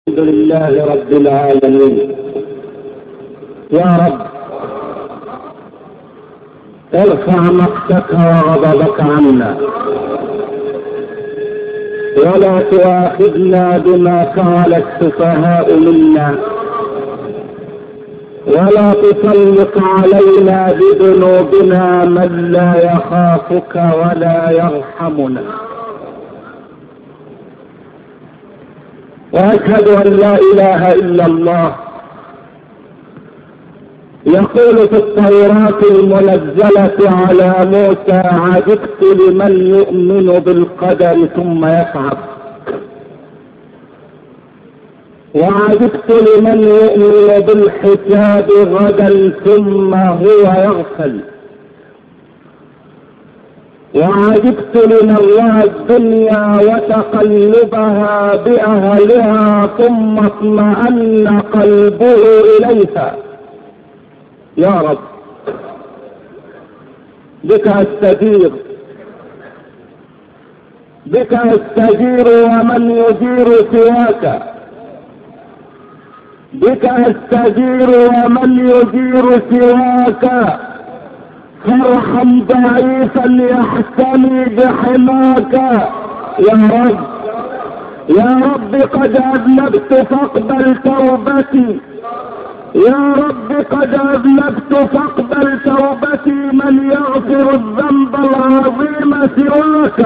الحمد لله رب العالمين. يا رب ارفع مقتك وغضبك عنا، ولا تؤاخذنا بما فعل السفهاء منا، ولا تسلط علينا بذنوبنا من لا يخافك ولا يرحمنا. واشهد ان لا اله الا الله يقول في التوراة المنزلة على موسى: عجبت لمن يؤمن بالقدر ثم يصعد، وعجبت لمن يؤمن بالحساب غدا ثم هو يغفل، وعجبت لمن رأى الدنيا وتقلبها بأهلها ثم اطمأن قلبه إليها. يا رب بك استجير، بك استجير ومن يجير سواك، بك استجير ومن يجير سواك، فارحم ضعيفا يحتمي بحماك. يا رب يا رب قد اذنبت فاقبل توبتي، يا رب قد اذنبت فاقبل توبتي، من يغفر الذنب العظيم سواك.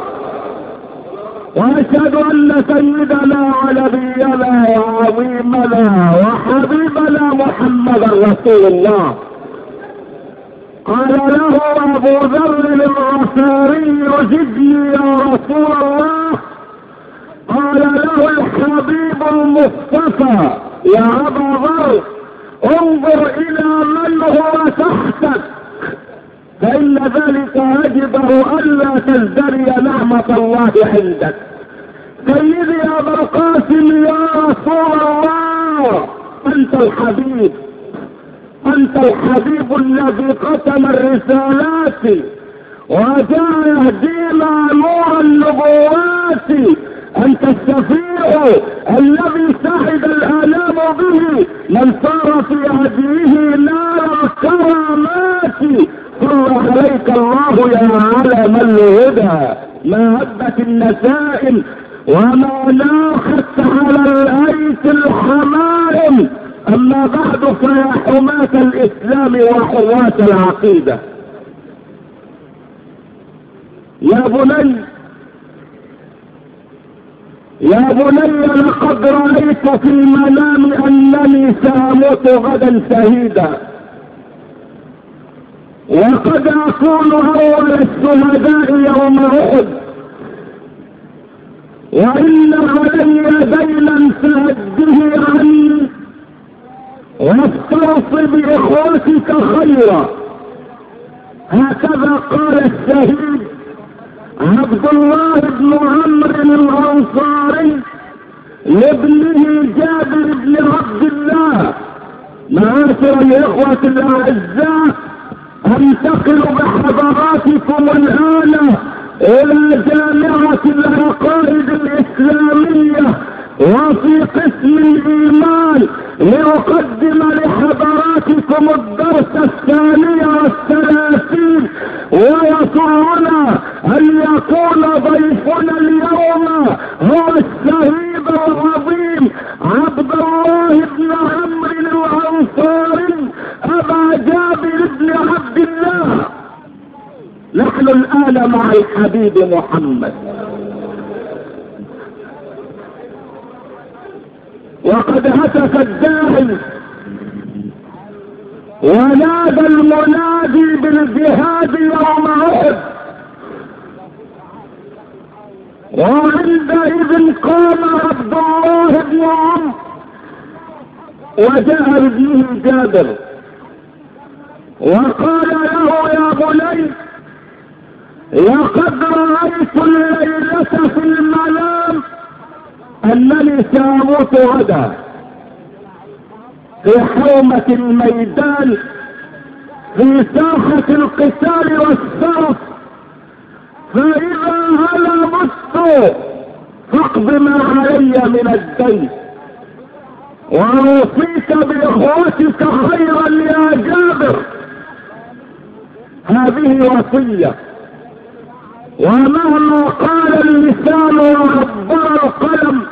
واشهد ان سيدنا ونبينا وعظيمنا وحبيبنا محمدا رسول الله قال له ابو ذر الغفاري: زدني يا رسول الله. قال له الحبيب المصطفى: يا ابا ذر انظر الى من هو تحتك، فان ذلك يجبر الا تزدري نعمة الله عندك. سيدي ابا القاسم يا رسول الله، انت الحبيب، انت الحبيب الذي ختم الرسالات وجاء يهدينا نور النبوات، انت الشفيع الذي سعد الانام به، من سار في هديه نال الكرامات. صلى عليك الله يا علم الهدى، ما هبت النسائم وما ناخت على الايس الحمائم. اما بعد، فيا حماة الاسلام وحراس العقيدة، يا بني يا بني، لقد رأيت في المنام انني سأموت غدا شهيدا، وقد اكون اول الشهداء يوم احد، وان علي دينا فأده عني واستوصي باخوتك خيرا. هكذا قال الشهيد عبد الله بن عمرو الانصاري لابنه جابر بن عبد الله. معاشر الاخوة الاعزاء، انتقل بحضراتكم الان الى جامعة العقائد الاسلامية وفي قسم الايمان لأقدم لحضراتكم الدرس 32. ويسرنا ان يكون ضيفنا اليوم هو الشهيد العظيم عبد الله بن عمرو الانصاري ابا جابر بن عبد الله. نحن الان مع الحبيب محمد، وقد هتف الداعي ونادى المنادي بالجهاد يوم احد، وعندئذ قام عبد الله بن عمرو وجاء بابنه جابر وقال له: يا بني، لقد رأيت الليلة في المنام انني سأموت غدا في حومة الميدان في ساحة القتال والسرف، فإذا هلا مت فاقض ما علي من الدين. واوصيك باخوتك خيرا يا جابر. هذه وصية، ومهما قال اللسان وعبر القلم،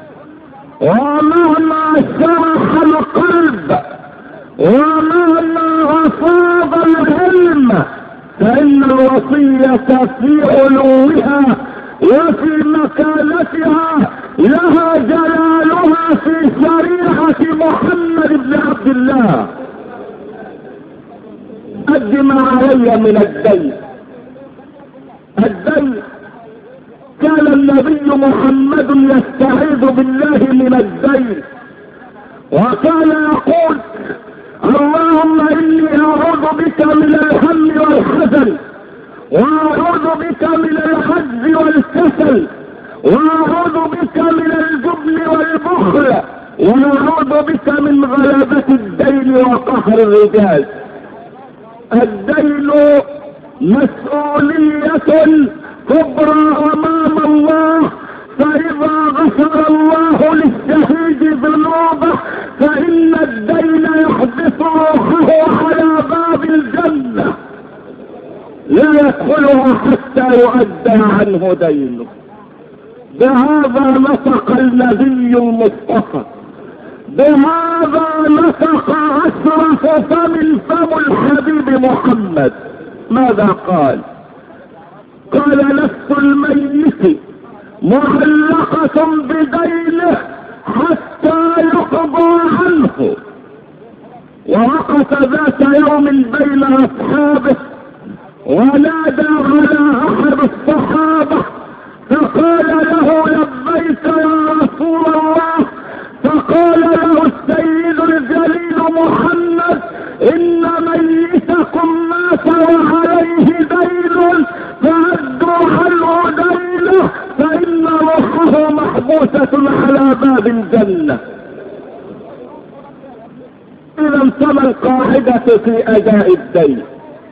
ومهما شرح القلب، ومهما أصاب العلم، فإن الوصية في علوها وفي مكانتها لها جلالها في شريعة محمد بن عبد الله. أد ما علي من الدين. الدين كان النبي محمد يستعيذ بالله من الدين، وكان يقول: اللهم إني أعوذ بك من الهم والحزن، وأعوذ بك من العجز والكسل، وأعوذ بك من الجبن والبخل، وأعوذ بك من غلبة الدين وقهر الرجال. الدين مسؤولية كبرى أمام الله، فإذا غفر الله للشهيد ذنوبه فإن الدين يحبس روحه على باب الجنة، لا يدخلها حتى يؤدى عنه دينه. بهذا نطق النبي المصطفى، بهذا نطق أشرف فم الحبيب محمد. ماذا قال؟ قال: نفس الميت معلقة بدينه حتى يقضى عنه. ووقف ذات يوم بين أصحابه ونادى على أحد الصحابة فقال له: لبيك يا رسول الله. فقال له السيد الجليل محمد: إن ميتكم مات وعليه دين فأدوا عنه دينه، فإن روحه محبوسة على باب الجنة. إذا فما القاعدة في أداء الدين؟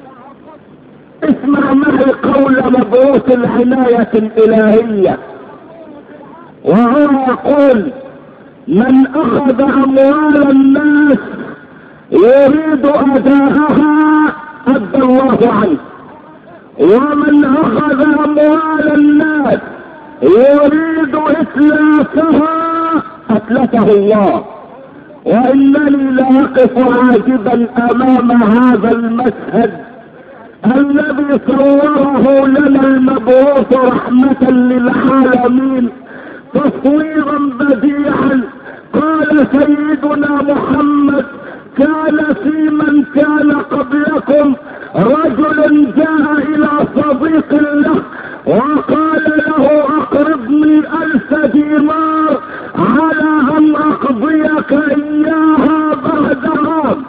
اسمع معي قول مبعوث العناية الإلهية، وهو يقول: من أخذ أموال الناس يريد أداءها أدى الله عنه، ومن أخذ أموال الناس يريد إتلافها أتلفه الله. وإنني لأقف عاجبا أمام هذا المشهد الذي صوره لنا المبعوث رحمة للعالمين تصويرا بديعا. قال سيدنا محمد: كان في من كان قبلكم رجل جاء الى صديق له وقال له: اقرضني 1000 دينار على ان اقضيك اياها بعد عام.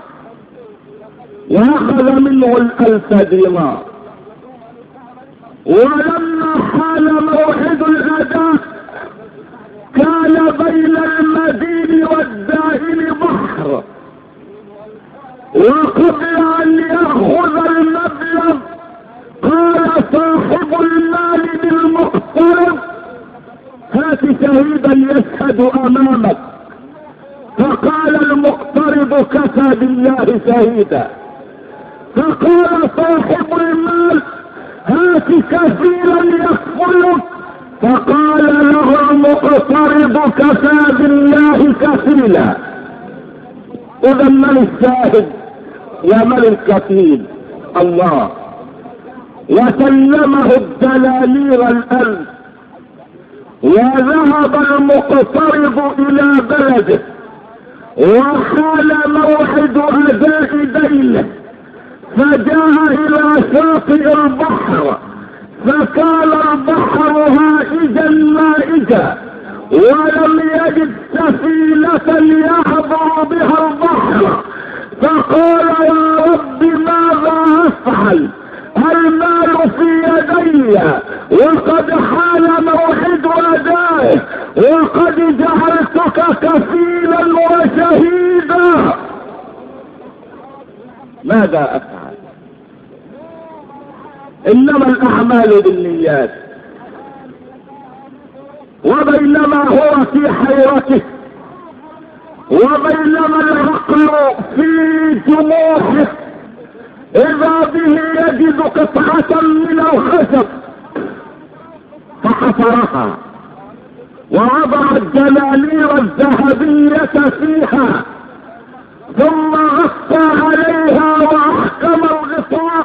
واخذ منه 1000 دينار، ولما حان موعد الاداء كان بين المدين والدائن بحر، وقبل ان ياخذ المبلغ قال صاحب المال للمقترض: هات شهيدا يشهد امامك. فقال المقترض: كفى بالله شهيدا. فقال صاحب المال: هات كثيرا يكفلك. فقال له المقترض: كفى بالله كفيلا. اذا من الشاهد ومن الكفيل؟ الله. وسلمه الدنانير 1000، وذهب المقترض الى بلده، وحال موعد اداء دينه، فجاء الى شاطئ البحر، فكان البحر هائجا مائجا، ولم يجد سفينة يعبر بها البحر. فقال: يا رب ماذا افعل؟ المال في يدي، وقد حان موعد ادائه، وقد جعلتك كفيلا وشهيدا. ماذا افعل؟ انما الاعمال بالنيات. وبينما هو في حيرته وبينما العقل في جموحه اذا به يجد قطعة من الخشب فحفرها ووضع الجلالير الذهبية فيها ثم غطى عليها واحكم الغطاء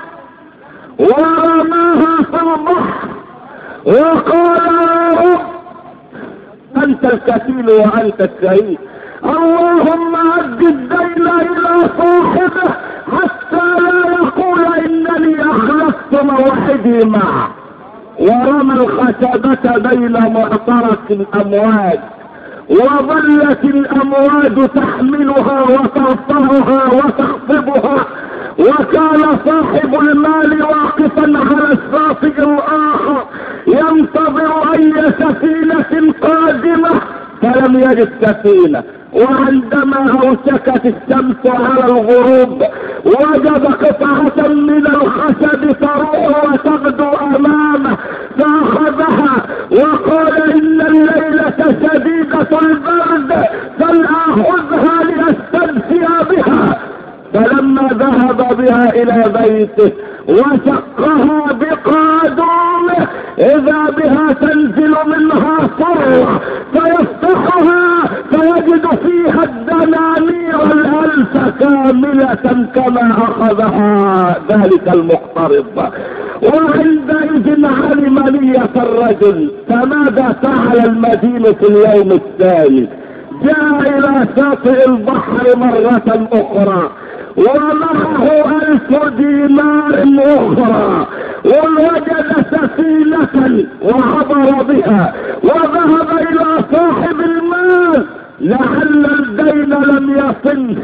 ورماها في البحر وقال يا رب انت الكفيل وانت الشهيد، اللهم اد الدين الى صاحبه حتى لا يقول انني اخلفت موعدي معه. ورمى الخشبة بين معترك الامواج وظلت الامواج تحملها وترفعها وتخفضها، وكان صاحب المال واقفا على الشاطئ الاخر ينتظر اي سفينة قادمة فلم يجد سفينة. وعندما اوشكت الشمس على الغروب وجد قطعة من الخشب تروح وتغدو امامه فاخذها وقال ان الليلة شديدة البرد فلآخذها لأستدفئ بها. فلما ذهب بها الى بيته وشقها بقادومه اذا بها تنزل منها صرخ فيفتحها فيجد فيها الدنانير الالف كاملة كما اخذها ذلك المقترض. وعندئذ علم نية الرجل، فماذا فعل المدين في اليوم الثاني؟ جاء الى شاطئ البحر مرة اخرى ومعه 1000 دينار اخرى ووجد سفينة وعبر بها وذهب الى صاحب المال لعل الدين لم يصله،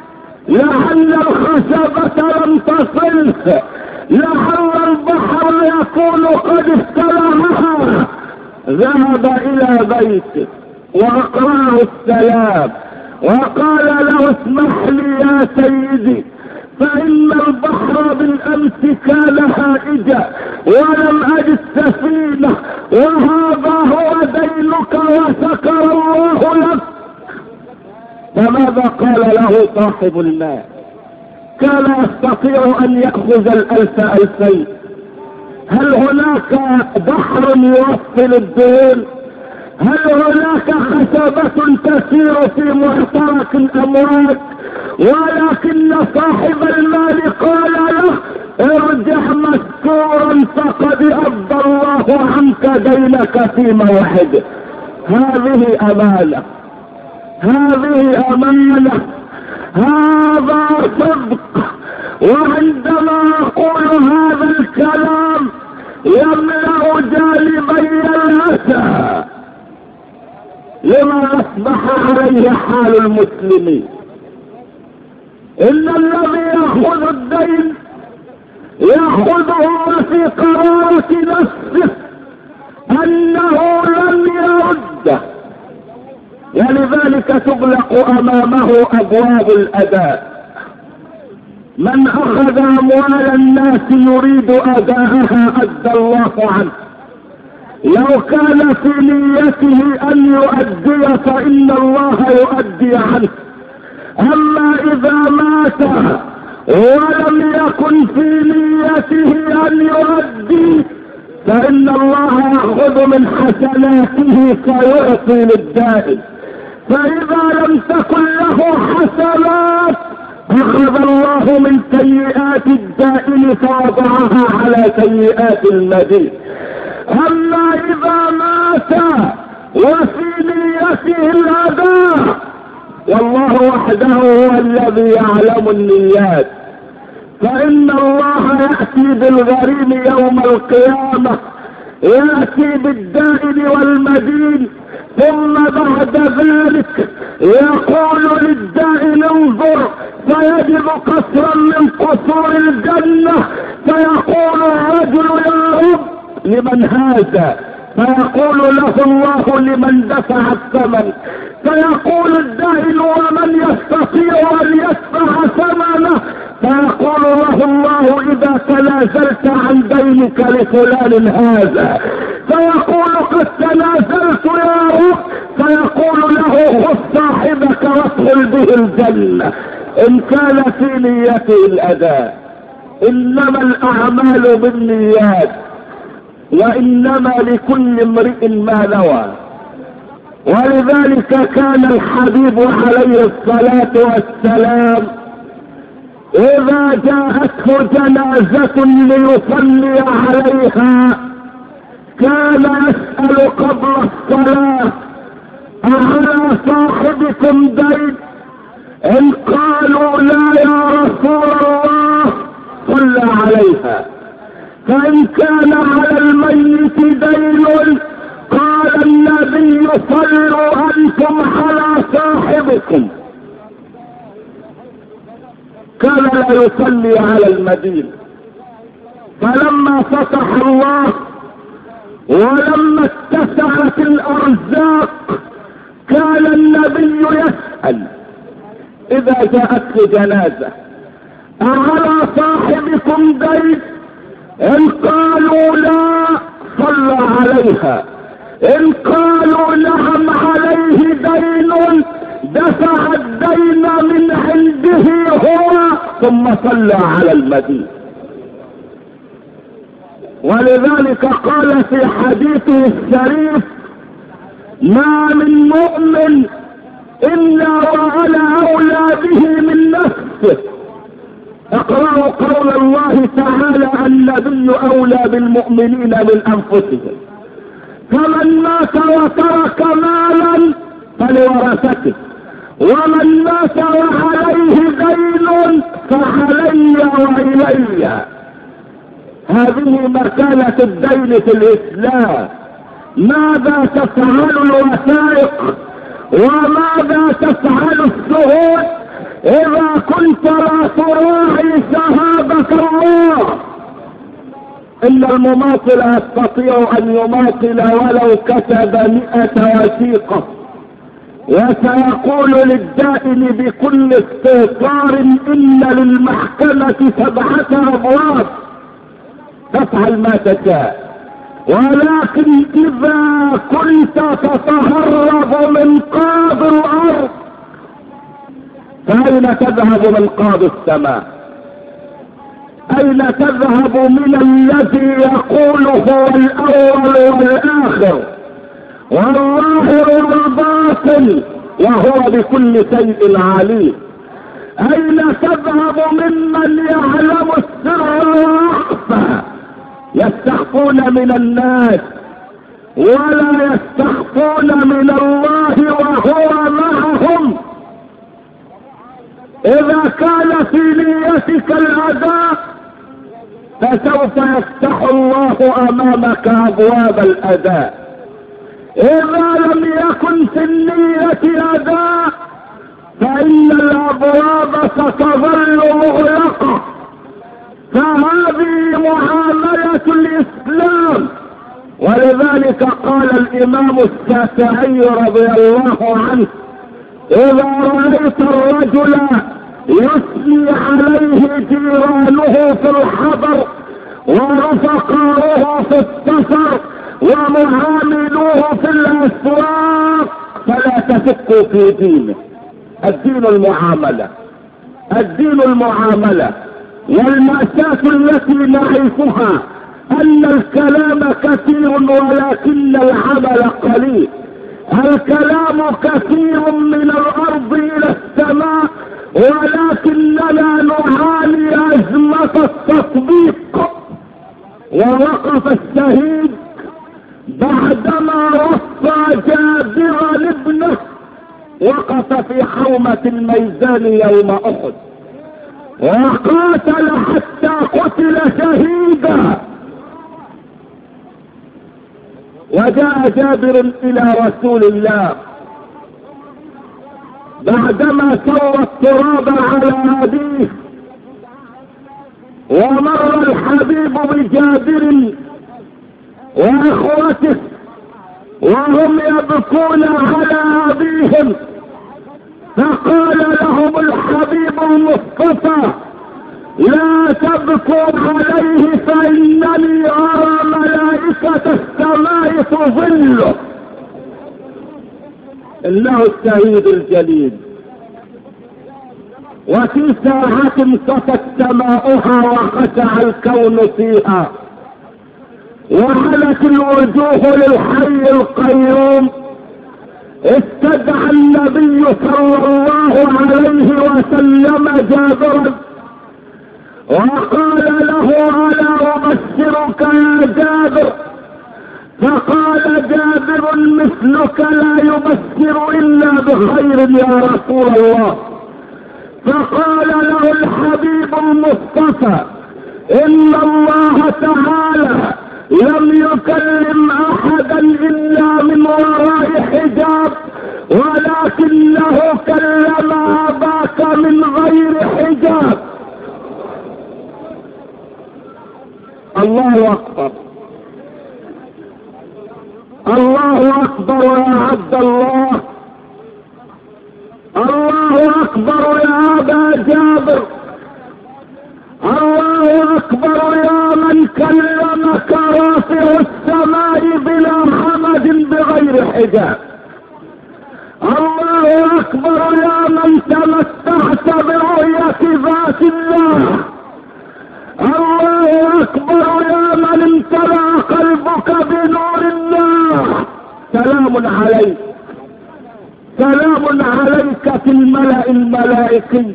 لعل الخشبة لم تصله، لعل البحر يكون قد استلمها. ذهب الى بيته واقرأه السلام وقال له اسمح لي يا سيدي فإن البحر بالأمس كان هائجا ولم أجد سفينة وهذا هو دينك وشكر الله لك. فماذا قال له صاحب المال؟ كان يستطيع أن يأخذ 1000 هل هناك بحر يوصل الدين؟ هل هناك خشبة تسير في معترك الامواج؟ ولكن صاحب المال قال له ارجع مشكورا فقد ابدى الله عنك دينك في موعده. هذه امانة، هذه امانة، هذا صدق. وعندما اقول هذا الكلام يملأ جانبي الاسى لما اصبح عليه حال المسلمين. ان الذي ياخذ الدين ياخذه في قرارة نفسه انه لم يرده، ولذلك تغلق امامه ابواب الاداء. من اخذ اموال الناس يريد اداءها ادى الله عنه. لو كان في نيته ان يؤدي فان الله يؤدي عنه. اما اذا مات ولم يكن في نيته ان يؤدي فان الله ياخذ من حسناته فيعطي للدائن. فاذا لم تكن له حسنات اخذ الله من سيئات الدائن فوضعها على سيئات المدين. اما اذا مات وفي نيته الاداء والله وحده هو الذي يعلم النيات، فان الله ياتي بالغريم يوم القيامة، ياتي بالدائن والمدين، ثم بعد ذلك يقول للدائن انظر فيجد قصرا من قصور الجنة، فيقول الرجل يا رب لمن هذا؟ فيقول له الله لمن دفع الثمن. فيقول الدائن ومن يستطيع ان يدفع ثمنه؟ فيقول له الله اذا تنازلت عن دينك لفلان هذا. فيقول قد تنازلت يا رب. فيقول له خذ صاحبك وادخل يدخل به الجنة ان كان في نيته الاداء. انما الاعمال بالنيات وانما لكل امرئ ما نوى. ولذلك كان الحبيب عليه الصلاة والسلام اذا جاءته جنازة ليصلي عليها كان يسأل قبل الصلاة: أعلى صاحبكم دين؟ ان قالوا لا يا رسول الله صلى عليها. فان كان على الميت دين قال النبي: صلوا انتم على صاحبكم. كان لا يصلي على المدين. فلما فتح الله ولما اتسعت الارزاق كان النبي يسأل اذا جاءت جنازة: أعلى صاحبكم دين؟ ان قالوا لا صلى عليها. ان قالوا نعم عليه دين دفع الدين من عنده هو ثم صلى على المدين. ولذلك قال في حديثه الشريف: ما من مؤمن الا وانا اولى به من نفسه. اقرأوا قول الله تعالى: النبي اولى بالمؤمنين من انفسهم. فمن مات وترك مالا فلورثته، ومن مات وعليه دين فعلي والي. هذه مكانة الدين في الاسلام. ماذا تفعل الوثائق وماذا تفعل الشهود اذا كنت لا تراعي شهادة الله؟ ان المماطل يستطيع ان يماطل ولو كتب 100 وثيقة، وسيقول للدائن بكل استهتار: ان للمحكمة 7 ابواب، تفعل ما تشاء. ولكن اذا كنت تتهرب من قاضي الارض فاين تذهب من قاضي السماء؟ اين تذهب من الذي يقول هو الاول والاخر والظاهر والباطن وهو بكل شيء عليم؟ اين تذهب ممن يعلم السر واخفى؟ يستخفون من الناس ولا يستخفون من الله وهو معهم. اذا كان في نيتك الاداء فسوف يفتح الله امامك ابواب الاداء. اذا لم يكن في النية اداء فان الابواب ستظل مغلقة. فهذه معاملة الاسلام. ولذلك قال الامام الشافعي رضي الله عنه: اذا رأيت الرجل يثني عليه جيرانه في الحضر ورفقاؤه في السفر ومعاملوه في الاسواق فلا تفكوا في دينه. الدين المعاملة، الدين المعاملة. والمأساة التي نعيشها ان الكلام كثير ولكن العمل قليل. الكلام كثير من الارض الى السماء ولكننا نعاني ازمة التطبيق. ووقف الشهيد بعدما وصى جابرا ابنه، وقف في حومة الميدان يوم احد وقاتل حتى قتل شهيدا. وجاء جابر الى رسول الله بعدما سوى التراب على ابيه، ومر الحبيب بجابر واخوته وهم يبكون على ابيهم، فقال لهم الحبيب المصطفى: لا تبكوا عليه فانني ارى ملائكة السماء تظله. انه الشهيد الجليل وفي ساعة صفت سماؤها وخشع الكون فيها وحلت الوجوه للحي القيوم، استدعى النبي صلى الله عليه وسلم جابرا وقال له: ألا أبشرك يا جابر؟ فقال جابر: مثلك لا يبشر إلا بخير يا رسول الله. فقال له الحبيب المصطفى: إن الله تعالى لم يكلم أحدا إلا من وراء حجاب، ولكنه كلم أباك من غير حجاب. الله أكبر، الله أكبر يا عبد الله، الله أكبر يا أبا جابر، الله أكبر يا من كلمك رافع السماء بلا حمد بغير حجاب، الله أكبر يا من تمتعت برؤية ذات الله، الله أكبر يا من امتلأ قلبك بنور الله. سلام عليك، سلام عليك في الملأ الملائكي،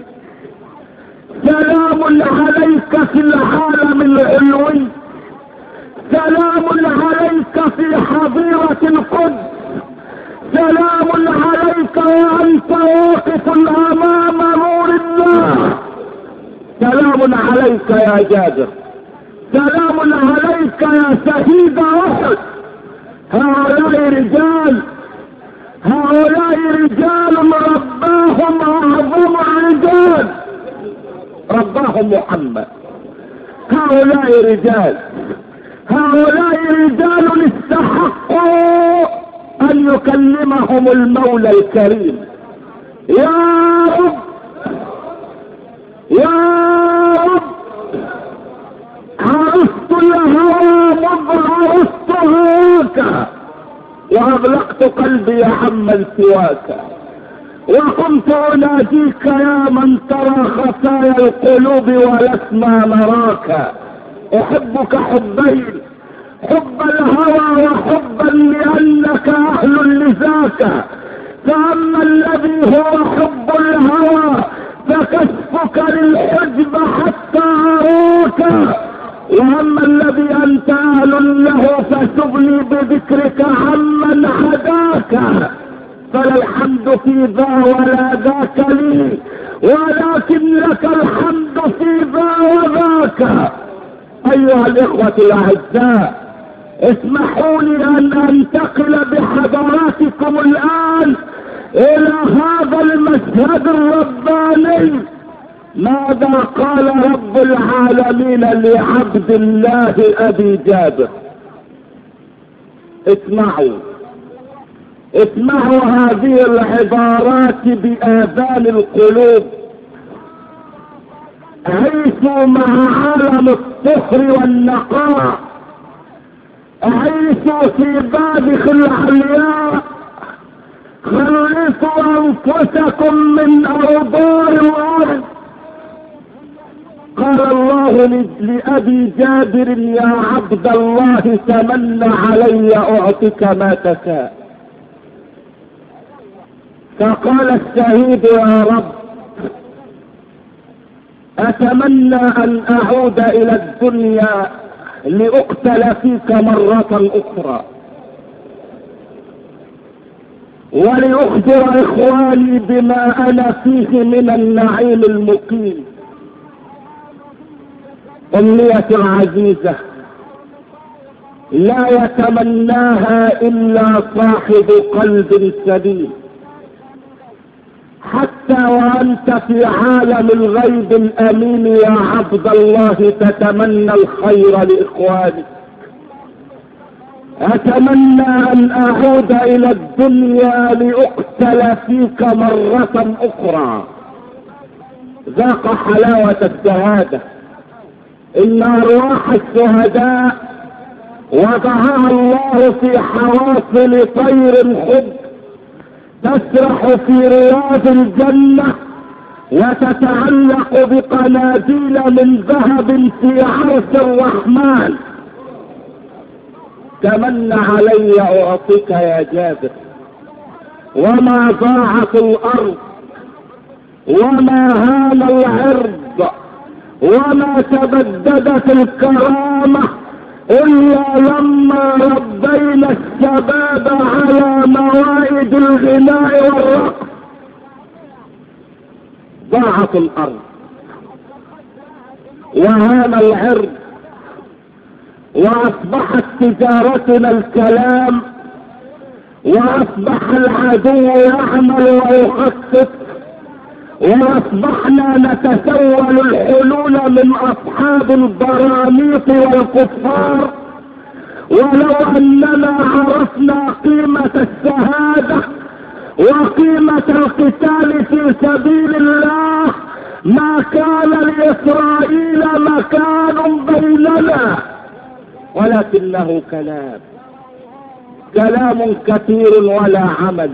سلام عليك في العالم العلوي، سلام عليك في حظيرة القدس، سلام عليك وأنت واقف أمام نور الله. سلام عليك يا جابر، سلام عليك يا شهيد أحد. هؤلاء رجال، هؤلاء رجال رباهم أعظم رجال، رباهم محمد. هؤلاء رجال، هؤلاء رجال استحقوا أن يكلمهم المولى الكريم. يا رب، يا رب، عرفت الهوى مذ عرفتهاك، وأغلقت قلبي عمن سواك، وكنت أناديك يا من ترى خفايا القلوب ولسنا نراك. أحبك حبين، حب الهوى وحبا لأنك أهل لذاك، فأما الذي هو حب الهوى فكشفك للحجب حتى أراك، وأما الذي أنت أهل له فسبني بذكرك عمن هداك. فلا الحمد في ذا ولا ذاك لي، ولكن لك الحمد في ذا وذاك. أيها الإخوة الأعزاء، اسمحوا لي أن أنتقل بحضراتكم الآن إلى هذا المشهد الرباني. ماذا قال رب العالمين لعبد الله أبي جابر؟ اسمعوا، اسمعوا هذه العبارات بآذان القلوب. عيشوا مع عالم الطهر والنقاء، عيشوا في بادخ العلياء، خلصوا أنفسكم من أوضار الأرض. قال الله لأبي جابر: يا عبد الله تمنى علي أعطيك ما تشاء. فقال الشهيد: يا رب، أتمنى أن أعود إلى الدنيا لأقتل فيك مرة أخرى، ولأخبر إخواني بما أنا فيه من النعيم المقيم. أمنية عزيزة لا يتمناها إلا صاحب قلب سليم. حتى وأنت في عالم الغيب الأمين يا عبد الله تتمنى الخير لإخوانك. أتمنى أن أعود إلى الدنيا لأقتل فيك مرة أخرى. ذاق حلاوة الشهادة. إن أرواح الشهداء وضعها الله في حواصل طير الحب تسرح في رياض الجنة وتتعلق بقناديل من ذهب في عرش الرحمن. تمن علي اعطيك يا جابر. وما ضاعت الارض وما هان العرض وما تبددت الكرامة الا لما ربينا الشباب على موائد الغناء والرقص. ضاعت الارض وهان العرض واصبحت تجارتنا الكلام، واصبح العدو يعمل ويخطط، واصبحنا نتسول الحلول من اصحاب البراميط والكفار. ولو اننا عرفنا قيمة الشهادة وقيمة القتال في سبيل الله ما كان لإسرائيل مكان بيننا، ولكنه كلام كثير ولا عمل،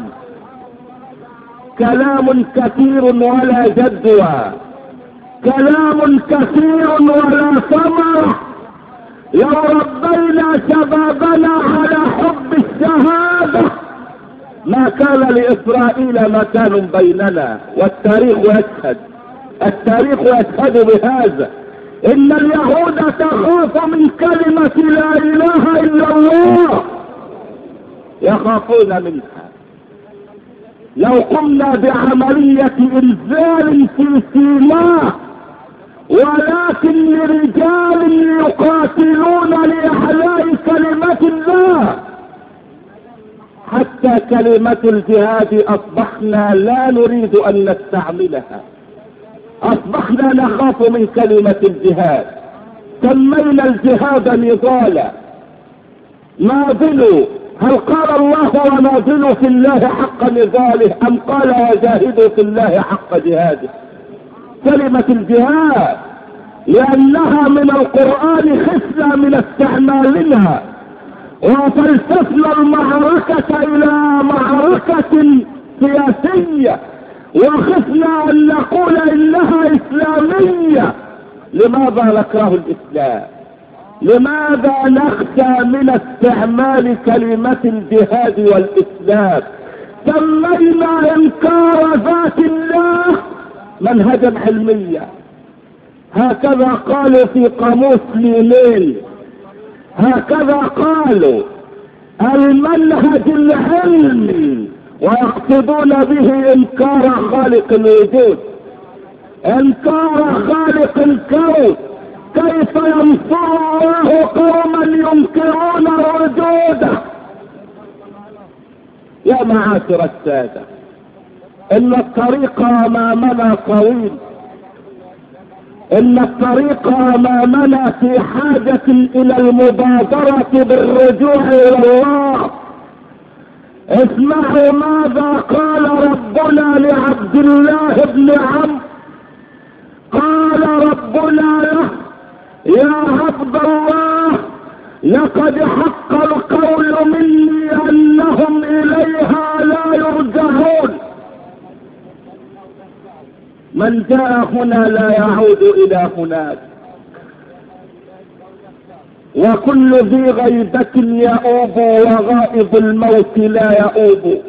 كلام كثير ولا جدوى، كلام كثير ولا ثمرة. لو ربينا شبابنا على حب الشهادة ما كان لإسرائيل مكان بيننا. والتاريخ يشهد، التاريخ يشهد بهذا. إن اليهود تخاف من كلمة لا إله إلا الله، يخافون منها. لو قمنا بعملية إنزال في سيناء ولكن لرجال يقاتلون لإحياء كلمة الله، حتى كلمة الجهاد أصبحنا لا نريد أن نستعملها، أصبحنا نخاف من كلمة الجهاد. سمينا الجهاد نضالا. ناضلوا، هل قال الله وناضلوا في الله حق نضاله أم قال وجاهدوا في الله حق جهاده؟ كلمة الجهاد لأنها من القرآن خفنا من استعمالها، وفلسفنا المعركة إلى معركة سياسية، وخفنا أن نقول إنها إسلامية. لماذا نكره الإسلام؟ لماذا نخشى من استعمال كلمة الجهاد والإسلام؟ سمينا إنكار ذات الله منهجا علميا، هكذا قالوا في قاموس لينين، هكذا قالوا المنهج العلمي، ويقصدون به انكار خالق الوجود، انكار خالق الكون. كيف ينصر الله قوما ينكرون وجوده؟ يا معاشر السادة، ان الطريق امامنا طويل، ان الطريق امامنا في حاجة الى المبادرة بالرجوع الى الله. اسمعوا ماذا قال ربنا لعبد الله بن عمرو. قال ربنا له: يا عبد الله، لقد حق القول مني انهم اليها لا يرجعون. من جاء هنا لا يعود الى هناك، وكل ذي غيبة يؤوب وغائب الموت لا يؤوب.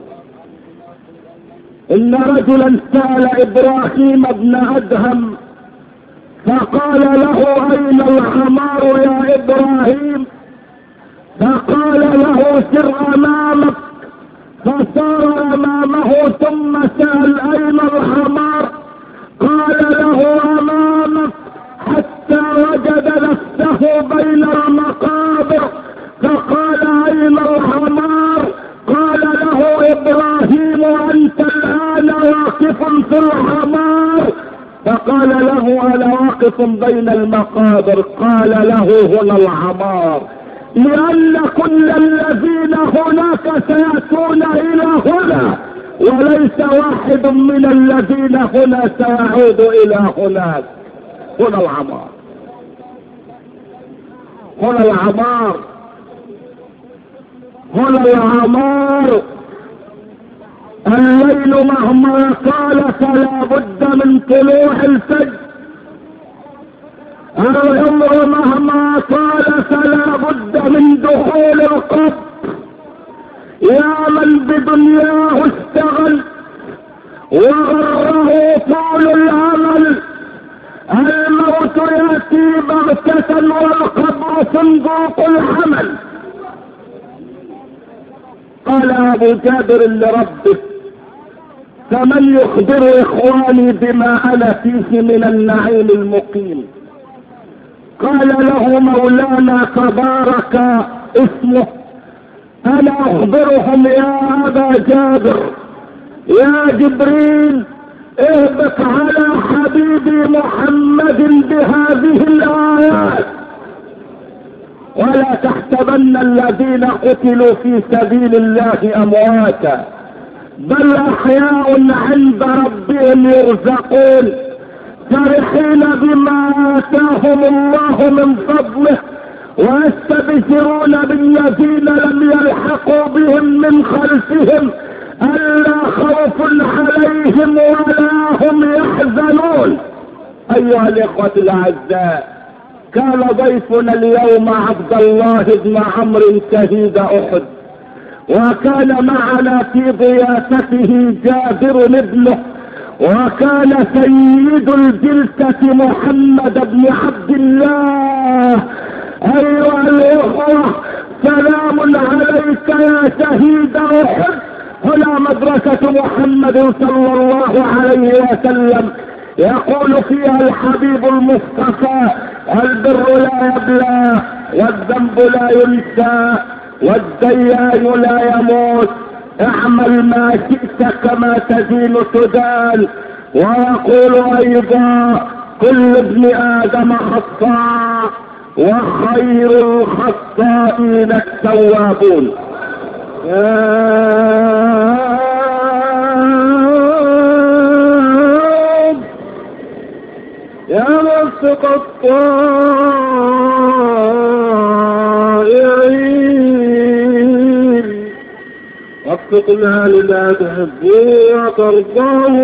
ان رجلا سأل ابراهيم بن ادهم فقال له: اين الحمار يا ابراهيم؟ فقال له: سر امامك. فسار امامه ثم سأل: اين الحمار؟ قال له: امامك، حتى وجد نفسه بين المقابر. فقال: اين الحمار؟ قال له ابراهيم: انت الان واقف في الحمار. فقال له: انا واقف بين المقابر. قال له: هنا الحمار، لان كل الذين هناك سيأتون الى هنا، وليس واحد من الذين هنا سيعود الى هناك. هنا العمار، هنا العمار، هنا العمار. الليل مهما طال فلا بد من وغره طول العمل. الموت يأتي بغتة والقبر صندوق الحمل. قال ابو جابر لربه: فمن يخبر اخواني بما انا فيه من النعيم المقيم؟ قال له مولانا تبارك اسمه: انا اخبرهم يا ابا جابر. يا جبريل اهبط على حبيبي محمد بهذه الايات: ولا تحسبن الذين قتلوا في سبيل الله امواتا بل احياء عند ربهم يرزقون فرحين بما اتاهم الله من فضله ويستبشرون بالذين لم يلحقوا بهم من خلفهم الا خوف عليهم ولا هم يحزنون. ايها الاخوة الاعزاء، كان ضيفنا اليوم عبد الله بن عمرو شهيد احد، وكان معنا في ضيافته جابر ابنه، وكان سيد الجلسة محمد بن عبد الله. ايها الاخوة، سلام عليك يا شهيد احد. هنا مدرسة محمد صلى الله عليه وسلم يقول فيها الحبيب المصطفى: البر لا يبلى والذنب لا ينسى والديان لا يموت، اعمل ما شئت كما تدين تدان. ويقول ايضا: كل ابن ادم خطاء وخير الخطائين التوابون. يا موفق الطائعين وفقنا لما تحبه وترضاه.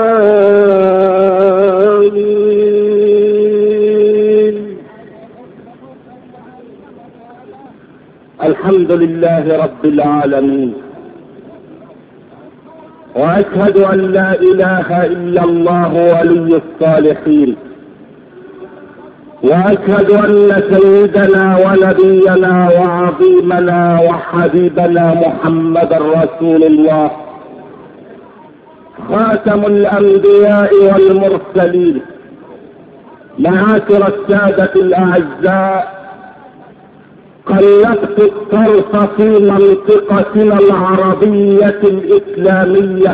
آمين. الحمد لله رب العالمين، واشهد ان لا اله الا الله ولي الصالحين، واشهد ان سيدنا ونبينا وعظيمنا وحبيبنا محمد رسول الله خاتم الانبياء والمرسلين. معاشر السادة الاعزاء، قلبت الطرف في منطقتنا العربية الاسلامية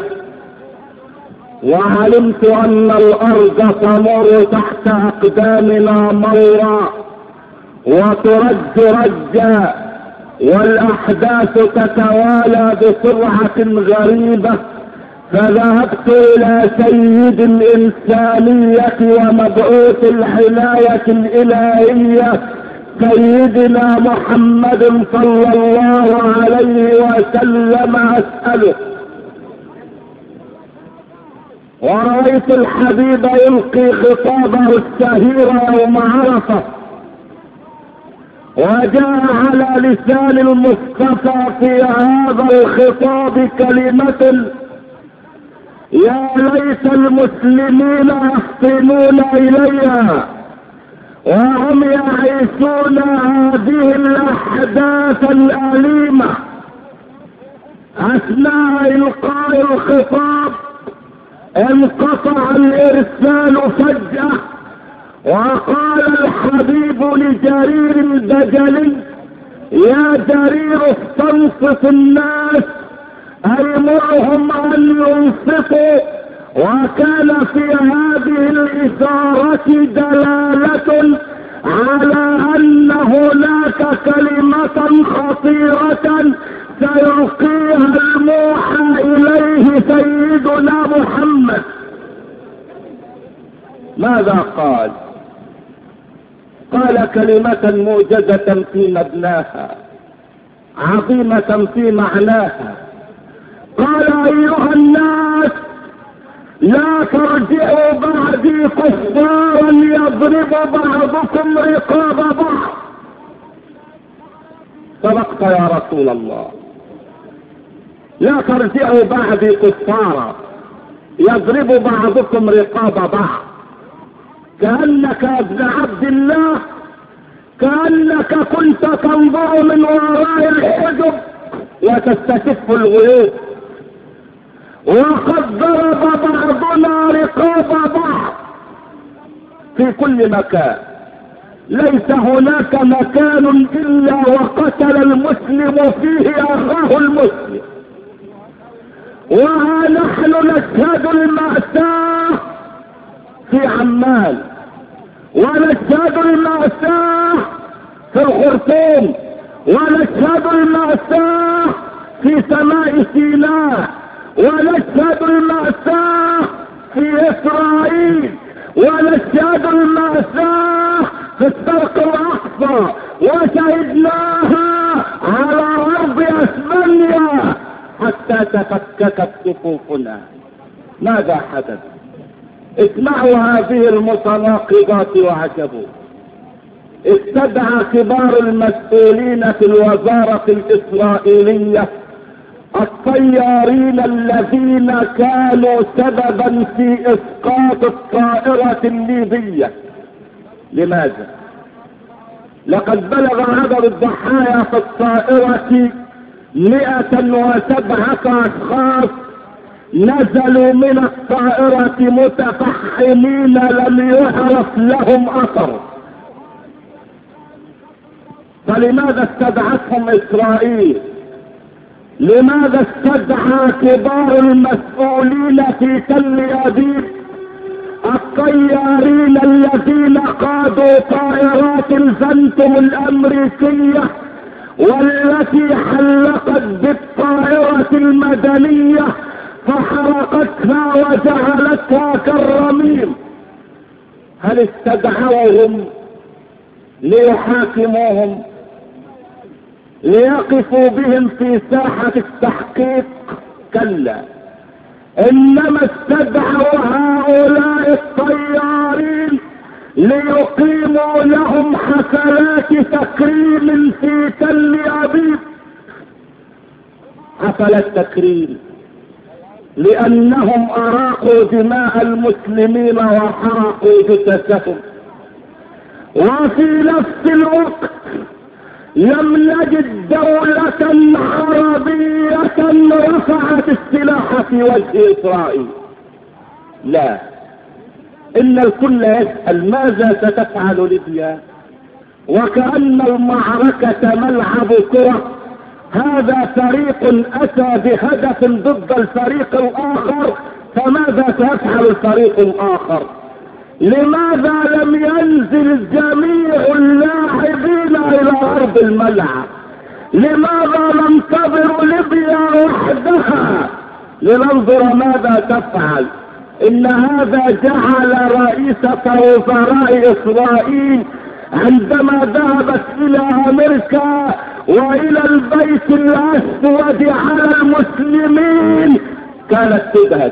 وعلمت ان الارض تمر تحت اقدامنا مورا وترج رجا، والاحداث تتوالى بسرعة غريبة. فذهبت الى سيد الانسانية ومبعوث العناية الالهية سيدنا محمد صلى الله عليه وسلم اسأله، ورأيت الحبيب يلقي خطابه الشهير يوم عرفة، وجاء على لسان المصطفى في هذا الخطاب كلمة يا ليت المسلمين يفطنون اليها وهم يعيشون هذه الاحداث الاليمة. اثناء القاء الخطاب انقطع الارسال فجأة، وقال الحبيب لجرير البجلي: يا جرير استنصت الناس، امرهم ان ينصتوا. وكان في هذه الاشارة دلالة على ان هناك كلمة خطيرة سيلقيها الموحى اليه سيدنا محمد. ماذا قال؟ قال كلمة موجزة في مبناها عظيمة في معناها. قال: ايها الناس، لا ترجعوا بعدي كفارا يضرب بعضكم رقاب بعض. صدقت يا رسول الله، لا ترجعوا بعدي كفارا يضرب بعضكم رقاب بعض، كأنك يا ابن عبد الله كأنك كنت تنظر من وراء الحجب وتستشف الغيوب. وقد ضرب بعضنا رقاب بعض في كل مكان، ليس هناك مكان إلا وقتل المسلم فيه أخاه المسلم. وها نحن نشهد المأساة في عمان، ونشهد المأساة في الخرطوم، ونشهد المأساة في سماء سيناء، ونشهد المأساة في إسرائيل، ونشهد المأساة في الشرق الأقصى، وشهدناها على أرض أسبانيا حتى تفككت صفوفنا. ماذا حدث؟ اسمعوا هذه المتناقضات وعجبوا. استدعى كبار المسؤولين في الوزارة الإسرائيلية الطيارين الذين كانوا سببا في إسقاط الطائرة الليبية. لماذا؟ لقد بلغ عدد الضحايا في الطائرة 107 أشخاص نزلوا من الطائرة متفحمين لم يعرف لهم أثر. فلماذا استدعتهم إسرائيل؟ لماذا استدعى كبار المسؤولين في تل أبيب الطيارين الذين قادوا طائرات الفانتوم الأمريكية والتي حلقت بالطائرة المدنية فحرقتها وجعلتها كالرميم؟ هل استدعوهم ليحاكموهم، ليقفوا بهم في ساحة التحقيق؟ كلا، انما استدعوا هؤلاء الطيارين ليقيموا لهم حفلات تكريم في تل أبيب. حفلات تكريم لأنهم أراقوا دماء المسلمين وحرقوا جثثهم. وفي نفس الوقت لم نجد دولة عربية رفعت السلاح في وجه إسرائيل. لا، إن الكل يسأل ماذا ستفعل ليبيا، وكأن المعركة ملعب كرة. هذا فريق أتى بهدف ضد الفريق الآخر، فماذا سيفعل الفريق الآخر؟ لماذا لم ينزل جميع اللاعبين إلى أرض الملعب؟ لماذا ننتظر ليبيا وحدها لننظر ماذا تفعل؟ إن هذا جعل رئيسة وزراء إسرائيل عندما ذهبت إلى أمريكا وإلى البيت الأسود على المسلمين كانت تبهت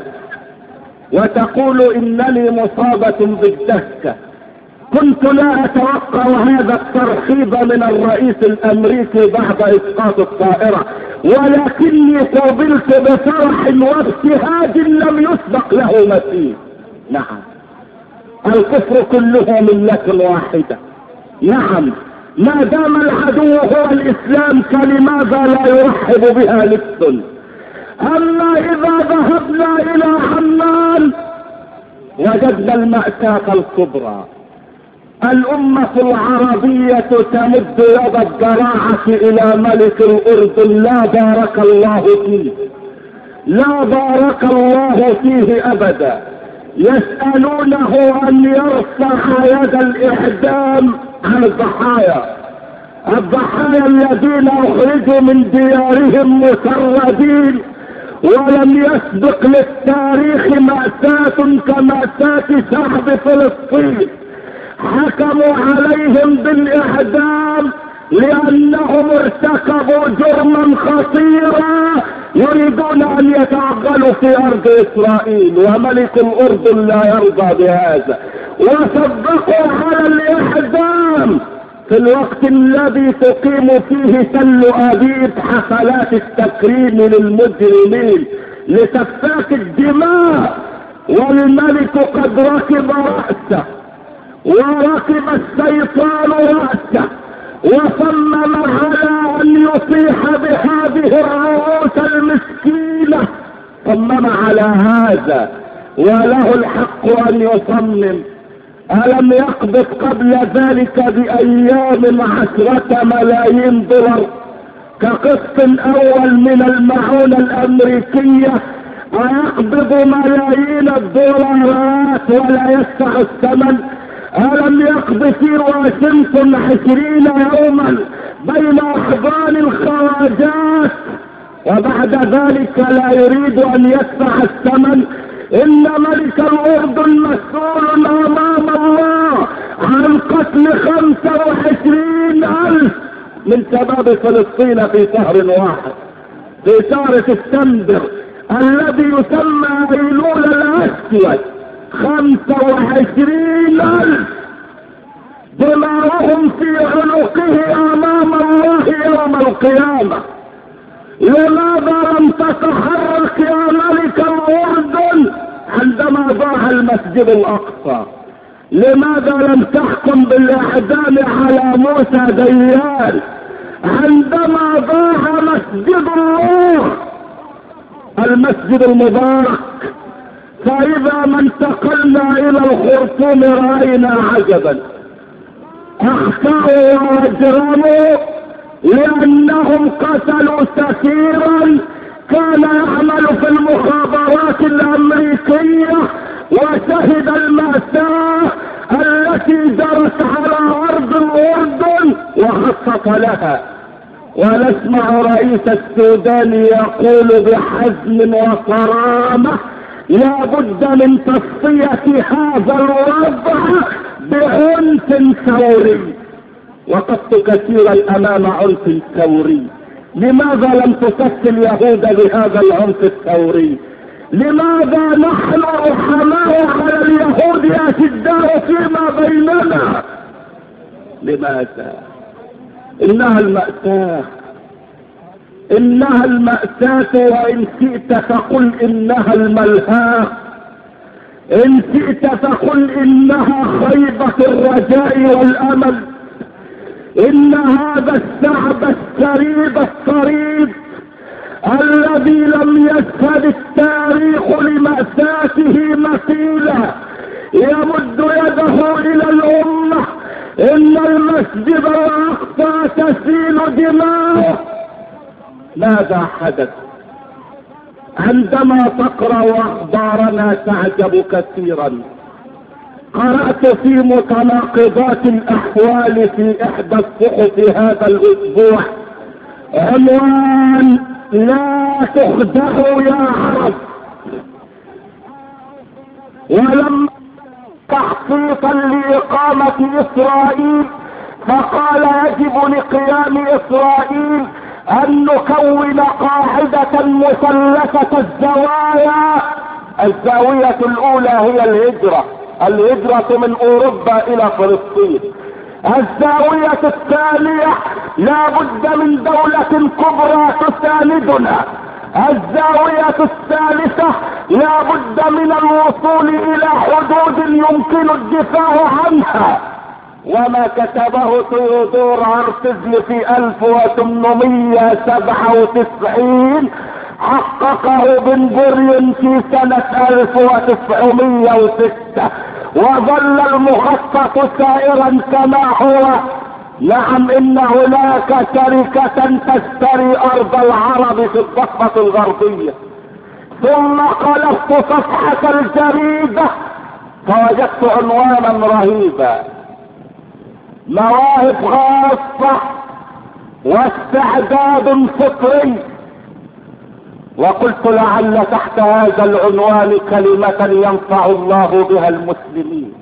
وتقول إنني مصابة بالدهكة. كنت لا أتوقع هذا الترحيب من الرئيس الأمريكي بعد إسقاط الطائرة، ولكني قوبلت بفرح وابتهاج لم يسبق له مثيل. نعم، الكفر كله ملة واحدة. نعم، ما دام العدو هو الإسلام فلماذا لا يرحب بها لبس؟ أما إذا ذهبنا إلى عمان وجدنا المأساة الكبرى. الأمة العربية تمد يد الضراعة إلى ملك الأردن، لا بارك الله فيه، لا بارك الله فيه أبدا. يسألونه أن يرفع يد الإعدام عن الضحايا الذين أخرجوا من ديارهم مسردين، ولم يسبق للتاريخ مأساة كمأساة شعب فلسطين. حكموا عليهم بالإعدام لأنهم ارتكبوا جرما خطيرا يريدون أن يتعقلوا في أرض إسرائيل، وملك الأردن لا يرضى بهذا، وصدقوا على الإعدام في الوقت الذي تقيم فيه تل أبيب حفلات التكريم للمجرمين لسفاك الدماء والملك قد ركب رأسه وركب الشيطان رأسه، وصمم على ان يصيح بهذه الرؤوس المسكينة، صمم على هذا وله الحق ان يصمم. ألم يقبض قبل ذلك بأيام 10 ملايين دولار كقسط أول من المعونة الأمريكية؟ ويقبض ملايين الدولارات ولا يدفع الثمن. ألم يقضي في واشنطن 20 يوما بين أحضان الخواجات وبعد ذلك لا يريد أن يدفع الثمن؟ إن ملك الأردن مسؤول أمام الله عن قتل 25,000 من شباب فلسطين في شهر واحد، في شهر سبتمبر الذي يسمى أيلول الأسود. 25,000 دماؤهم في عنقه أمام الله يوم القيامة. لماذا لم تتحرك يا ملك الأردن عندما ضاع المسجد الأقصى؟ لماذا لم تحكم بالإعدام على موسى ديان عندما ضاع مسجد الله، المسجد المبارك؟ فإذا ما انتقلنا إلى الخرطوم رأينا عجبا، اخطأوا واجرموا لأنهم قتلوا سفيرا كان يعمل في المخابرات الأمريكية وشهد المأساة التي جرت على أرض الأردن وخطط لها. ونسمع رئيس السودان يقول بحزم وصرامة: لا بد من تصفية هذا الوضع بعنف ثوري. وقفت كثيرا امام عنف ثوري. لماذا لم تصف اليهود بهذا العنف الثوري؟ لماذا نحن رحماء على اليهود اشداء فيما بيننا؟ لماذا؟ انها المأساة، انها المأساة، وان شئت فقل انها الملهاة، ان شئت فقل انها خيبة الرجاء والامل. ان هذا الشعب الشريد الصريد الذي لم يشهد التاريخ لمأساته مثيلا يمد يده الى الامة. ان المسجد الاقصى تسيل دماؤه. ماذا حدث؟ عندما تقرأ اخبارنا تعجب كثيرا. قرأت في متناقضات الاحوال في احدى الصحف هذا الاسبوع عنوان: لا تخدعوا يا عرب. ولما تحقيقا لإقامة إسرائيل فقال: يجب لقيام إسرائيل أن نكون قاعدة مثلثة الزوايا. الزاوية الأولى هي الهجرة من أوروبا إلى فلسطين. الزاوية الثانية: لا بد من دولة كبرى تساندنا. الزاوية الثالثة: لا بد من الوصول إلى حدود يمكن الدفاع عنها. وما كتبه تيودور هرتزل في 1897 حققه بن غوريون في سنة 1906، وظل المخطط سائرا كما هو. نعم، ان هناك شركة تشتري ارض العرب في الضفة الغربية. ثم قلبت صفحة الجريدة فوجدت عنوانا رهيبا: مواهب خاصة واستعداد فطري. وقلت لعل تحت هذا العنوان كلمة ينفع الله بها المسلمين.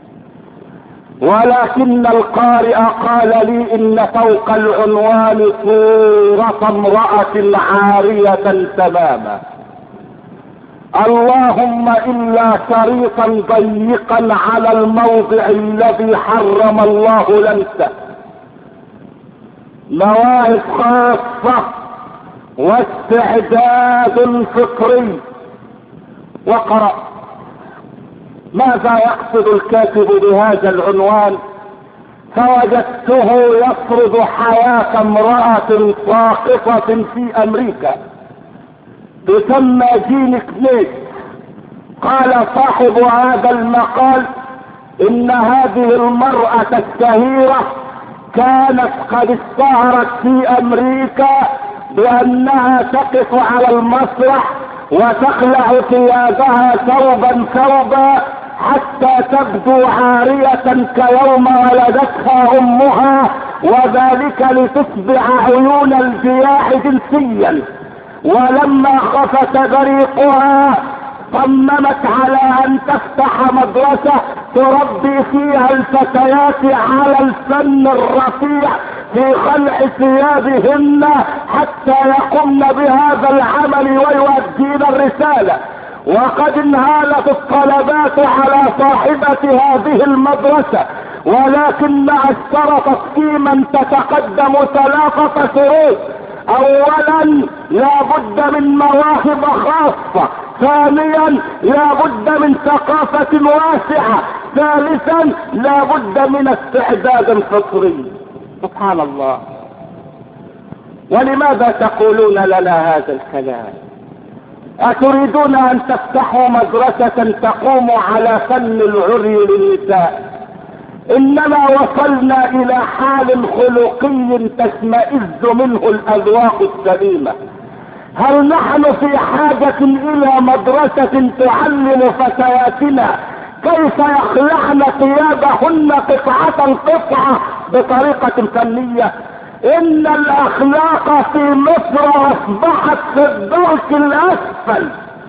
ولكن القارئ قال لي ان فوق العنوان صورة امرأة عارية تماما. اللهم الا شريطا ضيقا على الموضع الذي حرم الله لمسه. مواهب خاصة واستعداد فطري. وقرأ ماذا يقصد الكاتب بهذا العنوان؟ فوجدته يفرض حياة امرأة ساقطة في امريكا تسمى جين سميث. قال صاحب هذا المقال ان هذه المرأة الشهيرة كانت قد اشتهرت في امريكا بانها تقف على المسرح وتخلع ثيابها ثوبا ثوبا حتى تبدو عارية كيوم ولدتها امها، وذلك لتتبع عيون الجياع جنسيا. ولما خفت بريقها صممت على ان تفتح مدرسة تربي فيها الفتيات على الفن الرفيع في خلع ثيابهن حتى يقمن بهذا العمل ويؤدين الرسالة. وقد انهالت الطلبات على صاحبة هذه المدرسة، ولكنها اشترطت في من تتقدم 3 شروط. اولا لا بد من مواهب خاصة، ثانيا لا بد من ثقافة واسعة، ثالثا لا بد من استعداد فطري. سبحان الله. ولماذا تقولون لنا هذا الكلام؟ أتريدون أن تفتحوا مدرسة تقوم على فن العري للنساء؟ إنما وصلنا إلى حال خلقي تشمئز منه الأذواق السليمة. هل نحن في حاجة إلى مدرسة تعلم فتياتنا كيف يخلعن ثيابهن قطعة قطعة بطريقة فنية؟ ان الاخلاق في مصر اصبحت في الدرك الاسفل،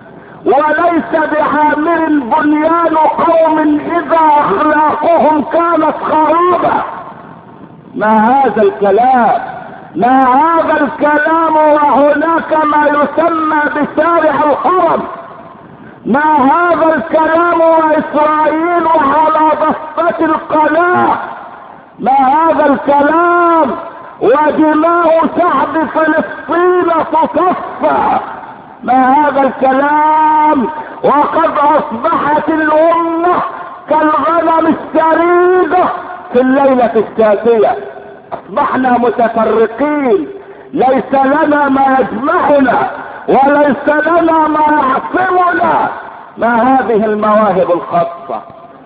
وليس بعامر بنيان قوم اذا اخلاقهم كانت خرابة. ما هذا الكلام؟ ما هذا الكلام وهناك ما يسمى بشارع الحرم؟ ما هذا الكلام واسرائيل على ضفة القناة؟ ما هذا الكلام ودماء شعب فلسطين تصفى؟ ما هذا الكلام وقد اصبحت الامة كالغنم الشريدة في الليلة الشاتية؟ اصبحنا متفرقين، ليس لنا ما يجمعنا وليس لنا ما يعصمنا. ما هذه المواهب الخاصة؟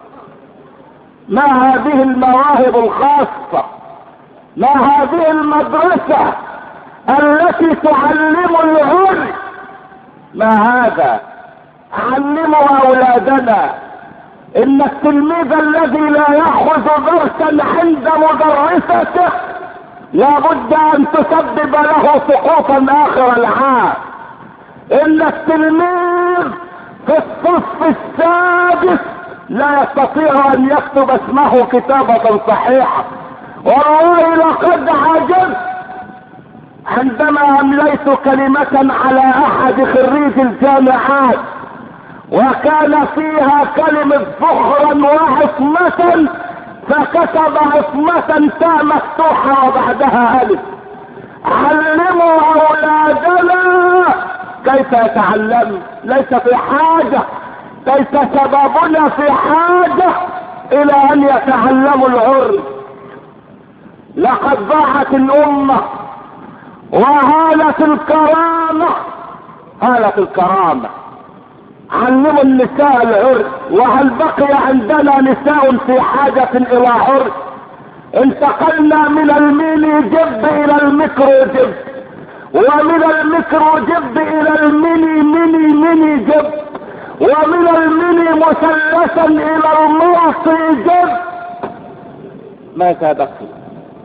ما هذه المواهب الخاصة؟ ما هذه المدرسة التي تعلم العلم؟ ما هذا؟ علموا اولادنا ان التلميذ الذي لا ياخذ درسا عند مدرسته لابد ان تسبب له سقوطا اخر العام. ان التلميذ في الصف السادس لا يستطيع ان يكتب اسمه كتابة صحيحة. والله لقد عجبت عندما امليت كلمة على احد خريج الجامعات وكان فيها كلمة ظهرا وعصمة، فكتب عصمة تاء مفتوحة وبعدها الف. علموا اولادنا كيف يتعلم، ليس في حاجة، ليس سببنا في حاجة الى ان يتعلموا العرف. لقد ضاعت الامة وهالت الكرامة، هالت الكرامة. علموا النساء العرف، وهل بقي عندنا نساء في حاجة الى عرف؟ انتقلنا من الميني جب الى الميكرو جب، ومن الميكرو جب الى الميني ميني ميني جب، ومن الميني مثلثا الى الملصي جب. ماذا بقي؟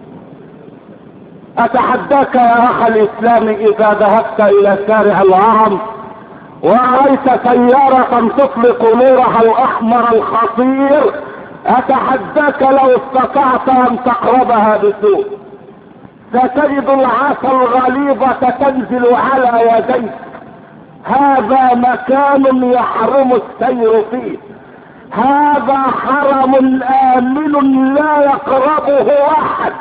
اتحداك يا اخ الاسلام اذا ذهبت الى شارع الهرم ورأيت سيارة تطلق نورها الاحمر الخطير، اتحداك لو استطعت ان تقربها بسوء ستجد العصا الغليظة تنزل على يديك. هذا مكان يحرم السير فيه، هذا حرم آمن لا يقربه احد.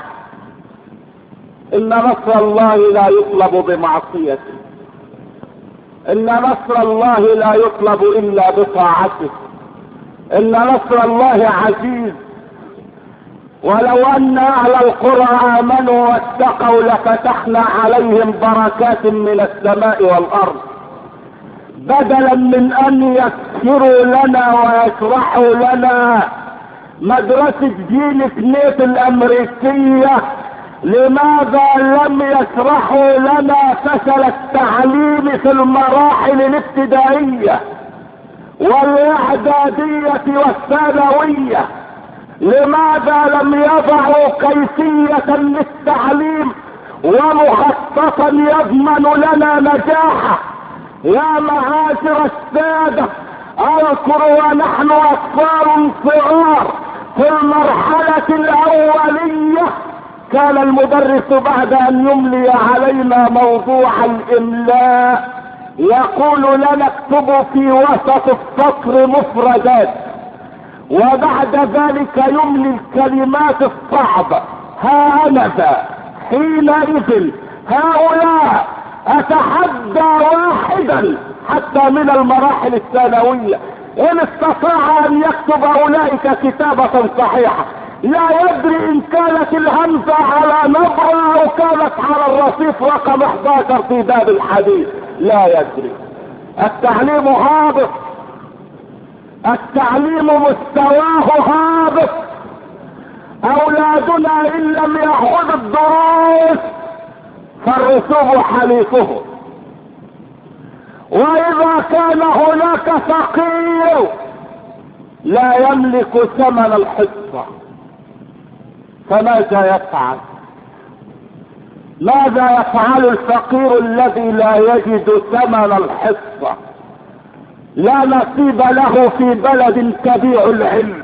ان نصر الله لا يطلب بمعصيته، ان نصر الله لا يطلب الا بطاعته. ان نصر الله عزيز. ولو ان اهل القرى امنوا واتقوا لفتحنا عليهم بركات من السماء والارض، بدلا من ان يسخروا لنا ويشرحوا لنا مدرسة جيل سميث الامريكية. لماذا لم يشرحوا لنا فشل التعليم في المراحل الابتدائية والاعدادية والثانوية؟ لماذا لم يضعوا كيفية للتعليم ومخططا يضمن لنا نجاحه؟ يا معاشر السادة، اذكر ونحن اطفال صغار في المرحلة الاولية كان المدرس بعد ان يملي علينا موضوع الاملاء يقول لنا اكتبوا في وسط السطر مفردات، وبعد ذلك يملي الكلمات الصعبة. ها أنا ذا حينئذ هؤلاء اتحدى واحدا حتى من المراحل الثانوية ان استطاع ان يكتب اولئك كتابة صحيحة، لا يدري ان كانت الهمزة على نبرة او كانت على الرصيف رقم 11 في باب الحديث، لا يدري. التعليم هابط، التعليم مستواه هابط. اولادنا ان لم يأخذ الدروس فالرسوب حليفه، واذا كان هناك فقير لا يملك ثمن الحصة فماذا يفعل؟ ماذا يفعل الفقير الذي لا يجد ثمن الحصة؟ لا نصيب له في بلد تبيع العلم،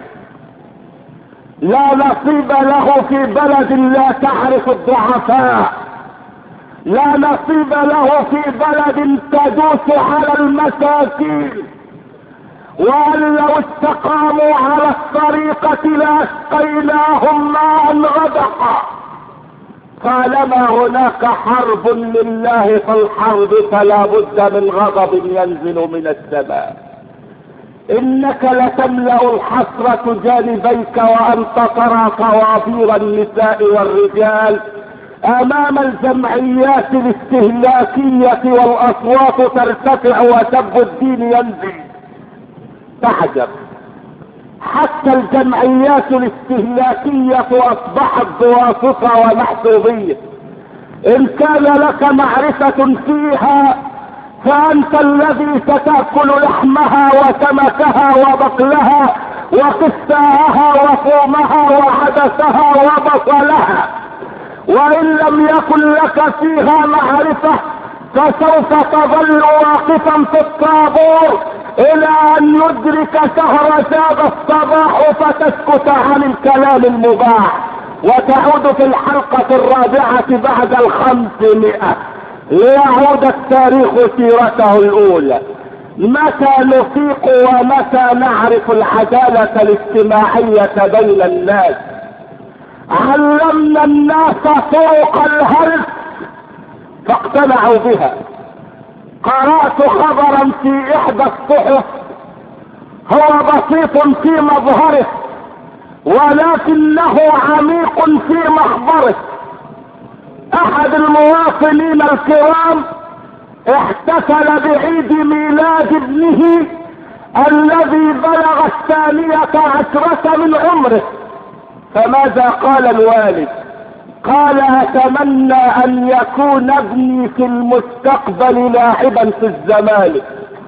لا نصيب له في بلد لا تعرف الضعفاء، لا نصيب له في بلد تدوس على المساكين. وأن لو استقاموا على الطريقة لأسقيناهم ماء غدقا. طالما هناك حرب لله فالحرب فلا بد من غضب ينزل من السماء. انك لتملأ الحسرة جانبيك وانت ترى طوابير النساء والرجال امام الجمعيات الاستهلاكية والاصوات ترتفع وسب الدين ينزل، تعجب. حتى الجمعيات الاستهلاكية اصبحت بواسطة ومحسوبية. ان كان لك معرفة فيها فانت الذي ستأكل لحمها وسمكها وبقلها وقساها وفومها وعدسها وبصلها. وان لم يكن لك فيها معرفة فسوف تظل واقفا في الطابور الى ان يدرك شهرزاد الصباح فتسكت عن الكلام المباح وتعود في الحلقة الرابعة بعد 500 ليعود التاريخ سيرته الاولى. متى نفيق ومتى نعرف العدالة الاجتماعية بين الناس؟ علمنا الناس طرق الهلك فاقتنعوا بها. قرأت خبرا في احدى الصحف هو بسيط في مظهره ولكنه عميق في محضره. احد المواطنين الكرام احتفل بعيد ميلاد ابنه الذي بلغ 12 من عمره، فماذا قال الوالد؟ قال اتمنى ان يكون ابني في المستقبل لاعبا في الزمالك.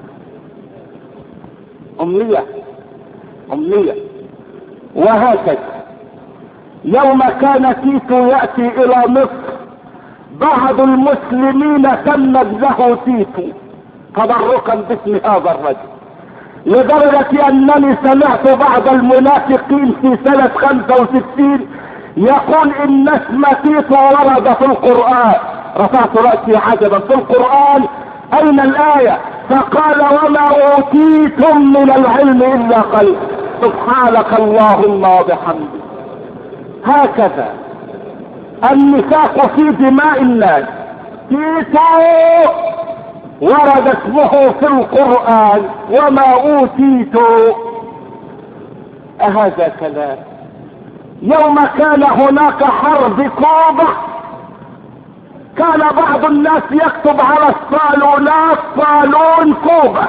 امنية امنية. وهكذا يوم كان تيتو يأتي الى مصر بعض المسلمين سمت له تيتو تبركا باسم هذا الرجل، لدرجة انني سمعت بعض المنافقين في سنة 65 يقول ان اسم تيتو ورد في القرآن. رفعت رأسي عجبا، في القرآن اين الآية؟ فقال وما اوتيتم من العلم الا قليلا. سبحانك اللهم وبحمدك. هكذا النفاق في دماء الناس. تيتو ورد اسمه في القرآن وما اوتيتم. أهذا كلام؟ يوم كان هناك حرب كوبا كان بعض الناس يكتب على الصالونات صالون كوبا،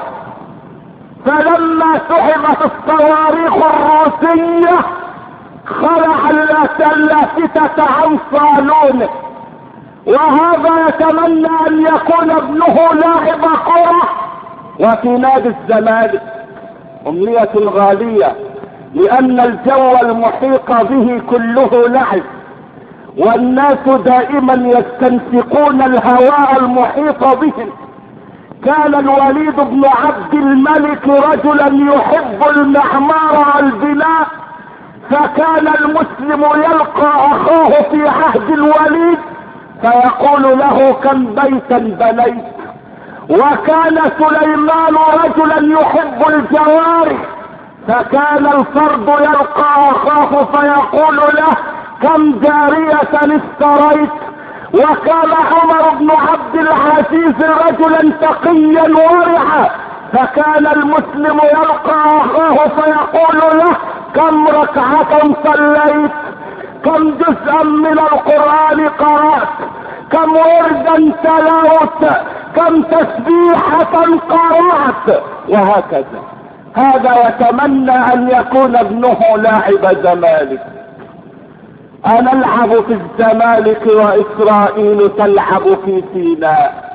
فلما سحبت الصواريخ الروسية خلع اللافتة عن صالونه. وهذا يتمنى ان يكون ابنه لاعب كرة وفي نادي الزمالك، امنية غالية، لان الجو المحيط به كله لعب، والناس دائما يستنشقون الهواء المحيط بهم. كان الوليد بن عبد الملك رجلا يحب المعمار والبناء، فكان المسلم يلقى اخاه في عهد الوليد فيقول له كم بيتا بنيت. وكان سليمان رجلا يحب الجوارح، فكان الفرد يلقى اخاه فيقول له كم جارية اشتريت. وكان عمر بن عبد العزيز رجلا تقيا ورعا، فكان المسلم يلقى اخاه فيقول له كم ركعة صليت، كم جزءا من القرآن قرأت، كم وردا تلوت، كم تسبيحة قرأت، وهكذا. هذا يتمنى ان يكون ابنه لاعب زمالك. انا العب في الزمالك واسرائيل تلعب في سيناء.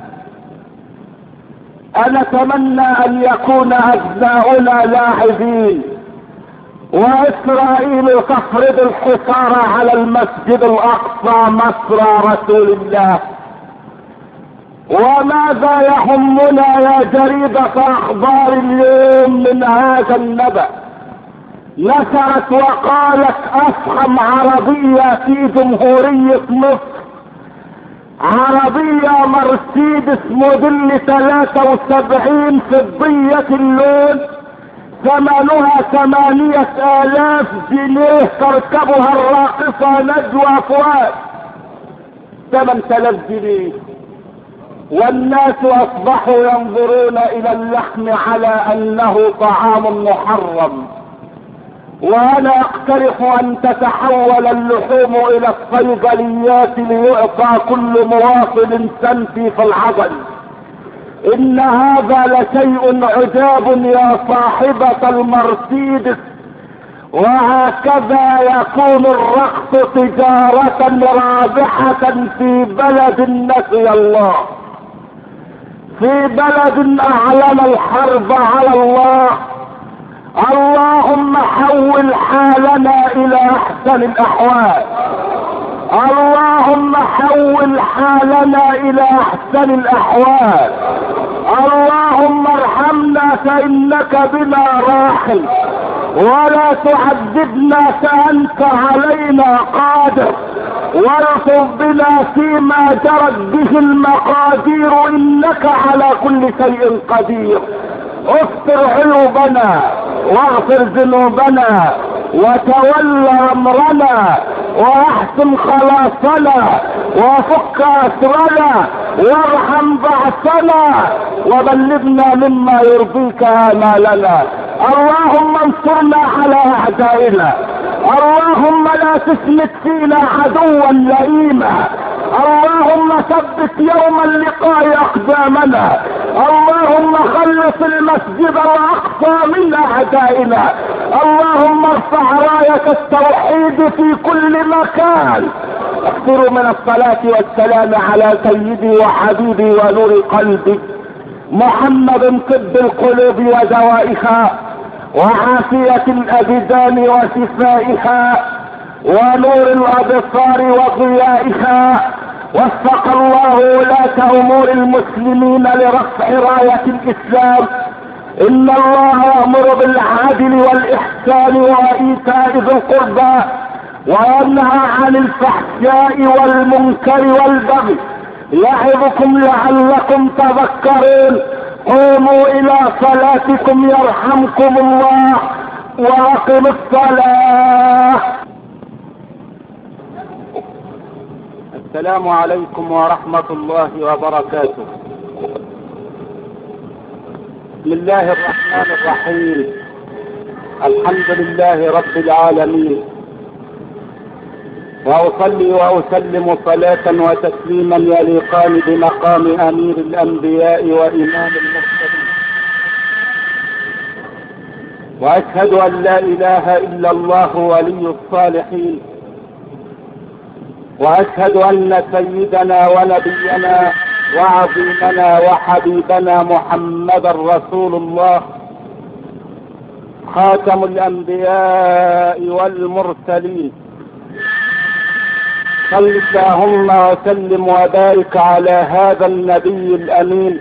انا اتمنى ان يكون ابناؤنا لاعبين واسرائيل تفرض الحصار على المسجد الاقصى مصر رسول الله. وماذا يهمنا يا جريدة اخبار اليوم من هذا النبأ؟ نشرت وقالت افخم عربية في جمهورية مصر، عربية مرسيدس موديل 73 فضية اللون، ثمنها 8000 جنيه، تركبها الراقصة نجوى فؤاد. 8000 جنيه، والناس اصبحوا ينظرون الى اللحم على انه طعام محرم. وانا اقترح ان تتحول اللحوم الى الصيدليات ليعطى كل مواطن سنتي في العضل. ان هذا لشيء عجاب يا صاحبة المرسيدس، وهكذا يكون الرقص تجارة رابحة في بلد نسي الله، في بلد اعلن الحرب على الله. اللهم حول حالنا الى احسن الاحوال، اللهم حول حالنا الى احسن الاحوال. اللهم ارحمنا فانك بنا راحم، ولا تعذبنا فانت علينا قادر، والطف بنا فيما جرت به المقادير انك على كل شيء قدير. استر عيوبنا واغفر ذنوبنا وتول امرنا واحسن خلاصنا وفك اسرنا وارحم بعثنا وبلغنا مما يرضيك امالنا. اللهم انصرنا على اعدائنا، اللهم لا تسمت فينا عدوا لئيما، اللهم ثبت يوم اللقاء اقدامنا، اللهم خلص المسجد الاقصى من اعدائنا، اللهم ارفع راية التوحيد في كل مكان. اكثروا من الصلاة والسلام على سيدي وحبيبي ونور قلبي محمد، طب القلوب ودوائها وعافية الابدان وشفائها ونور الابصار وضيائها. وفق الله ولاة امور المسلمين لرفع راية الاسلام. ان الله يأمر بالعدل والاحسان وايتاء ذي القربى وينهى عن الفحشاء والمنكر والبغي، يعظكم لعلكم تذكرون. قوموا الى صلاتكم يرحمكم الله، واقم الصلاة. السلام عليكم ورحمة الله وبركاته. بسم الله الرحمن الرحيم. الحمد لله رب العالمين، وأصلي وأسلم صلاة وتسليما يليقان بمقام أمير الأنبياء وإمام المرسلين، وأشهد أن لا إله إلا الله ولي الصالحين، وأشهد أن سيدنا ونبينا وعظيمنا وحبيبنا محمدا رسول الله خاتم الأنبياء والمرسلين. صل اللهم وسلم وبارك على هذا النبي الأمين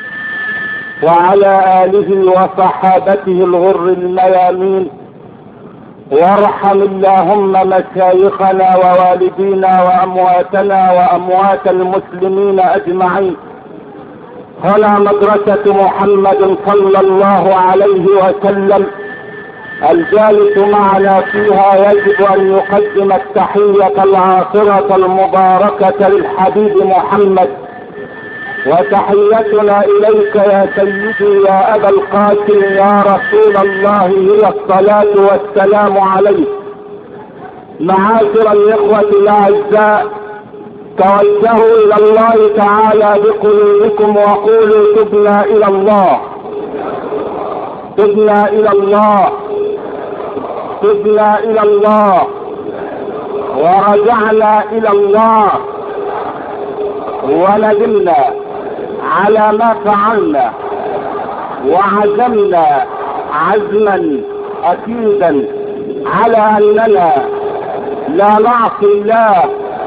وعلى آله وصحابته الغر الميامين، وارحم اللهم مشايخنا ووالدينا وأمواتنا وأموات المسلمين أجمعين. هنا مدرسة محمد صلى الله عليه وسلم، الجالس معنا فيها يجب أن يقدم التحية العاطرة المباركة للحبيب محمد، وتحيتنا إليك يا سيدي يا أبا القاسم يا رسول الله هي الصلاة والسلام عليك. معاشر الإخوة الأعزاء، توجهوا إلى الله تعالى بقلوبكم وقولوا تبنا إلى الله، تبنا إلى الله، تبنا إلى الله، ورجعنا إلى الله، وندمنا على ما فعلنا، وعزمنا عزما أكيدا على أننا لا نعصي الله،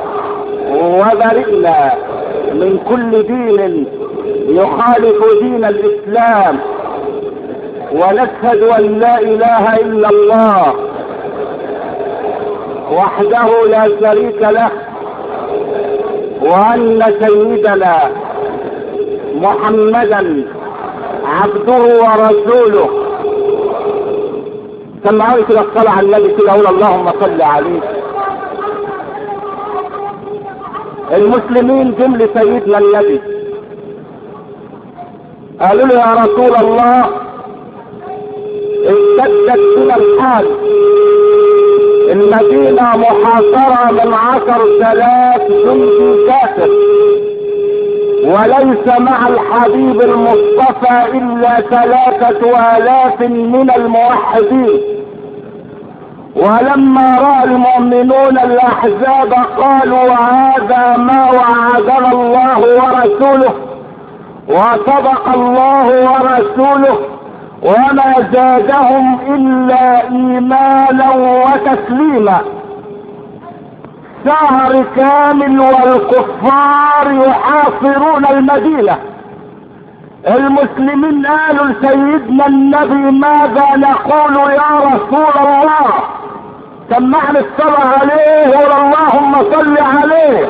وبرئنا من كل دين يخالف دين الإسلام، ونشهد أن لا إله إلا الله وحده لا شريك له، وأن سيدنا محمدا عبده ورسوله. سمعوني كده الصلاة على النبي كده، أقول اللهم صل عليه. المسلمين جم لسيدنا النبي قالوا له يا رسول الله اشتدت بنا الحال، المدينة محاصرة من 10,000 جندي كافر، وليس مع الحبيب المصطفى إلا 3,000 من الموحدين. ولما رأى المؤمنون الأحزاب قالوا هذا ما وعدنا الله ورسوله، وصدق الله ورسوله، وما زادهم إلا إيمانا وتسليما. شهر كامل والكفار يحاصرون المدينة. المسلمين قالوا لسيدنا النبي ماذا نقول يا رسول الله؟ سمعنا الصلاة عليه اللهم صل عليه.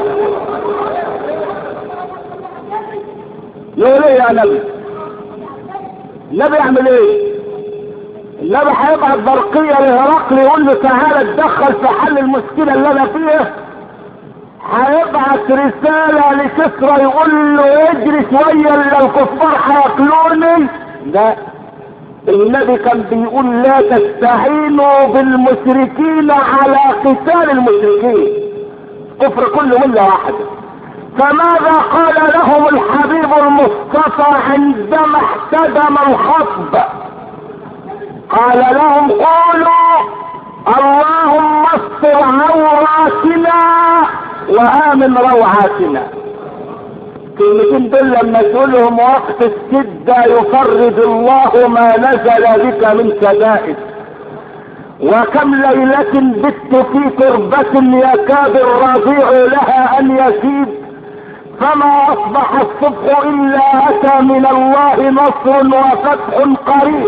يقول ايه يا نبي؟ النبي يعمل ايه؟ النبي هيبعت برقية لهرقل يقول له تعالى اتدخل في حل المشكلة اللي انا فيها. هيبعت رسالة لكسرى يقول له اجري شوية الكفار هياكلوني. لا، النبي كان بيقول لا تستعينوا بالمشركين على قتال المشركين، كفر كله ملة واحدة. فماذا قال لهم الحبيب المصطفى عندما احتدم الخطب؟ قال لهم قولوا اللهم استر عوراتنا وآمن روعاتنا. كلمتين دول لما تقولهم وقت الشدة يفرج الله ما نزل بك من شدائد. وكم ليلة بت في كربة يكاد الرضيع لها ان يسيد، فما اصبح الصبح الا اتى من الله نصر وفتح قريب.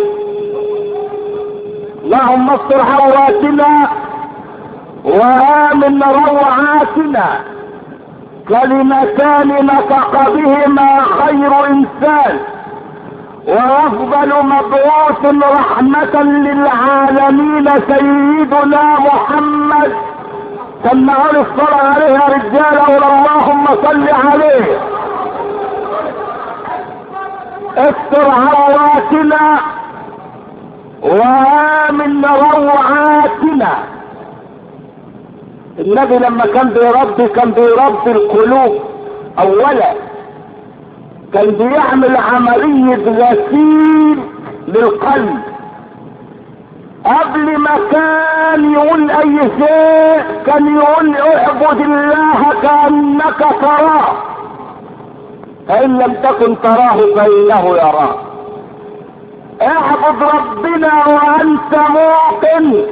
اللهم استر عوراتنا وآمن روعاتنا، كلمتان نطق بهما خير انسان وافضل مبعوث رحمة للعالمين سيدنا محمد. سمعوا الصلاة عليه يا رجال، اللهم صل عليه. استر عوراتنا ومن روعاتنا. النبي لما كان بيربي القلوب اولا، كان بيعمل عملية غسيل للقلب قبل ما كان يقول اي شيء. كان يقول اعبد الله كأنك تراه، فان لم تكن تراه فانه يراك. اعبد ربنا وانت موقن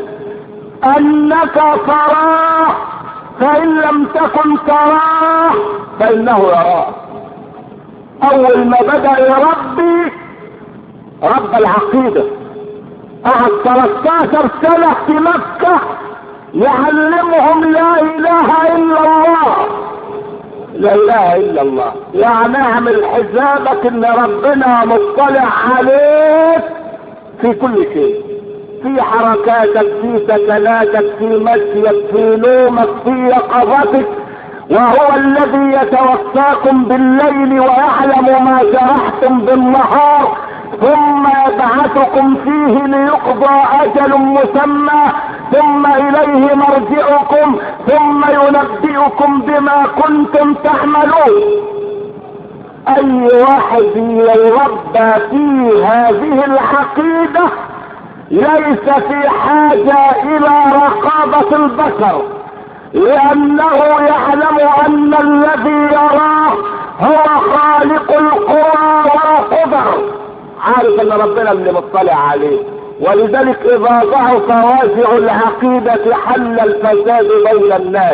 انك تراه، فان لم تكن تراه فانه يراك. اول ما بدأ يربي رب العقيدة، قعد 13 سنة في مكة يعلمهم لا اله الا الله. لا اله الا الله يعني اعمل حسابك ان ربنا مطلع عليك في كل شيء، في حركاتك، في سكناتك، في مشيك، في نومك، في يقظتك. وهو الذي يتوفاكم بالليل ويعلم ما جرحتم بالنهار، ثم يبعثكم فيه ليقضى اجل مسمى، ثم اليه مرجعكم، ثم ينبئكم بما كنتم تعملون. اي واحد يربى في هذه العقيدة ليس في حاجة الى رقابة البشر، لانه يعلم ان الذي يراه هو خالق القرى والقدر، عارف ان ربنا اللي مطلع عليه. ولذلك اذا ضعف وازع العقيدة حل الفساد بين الناس.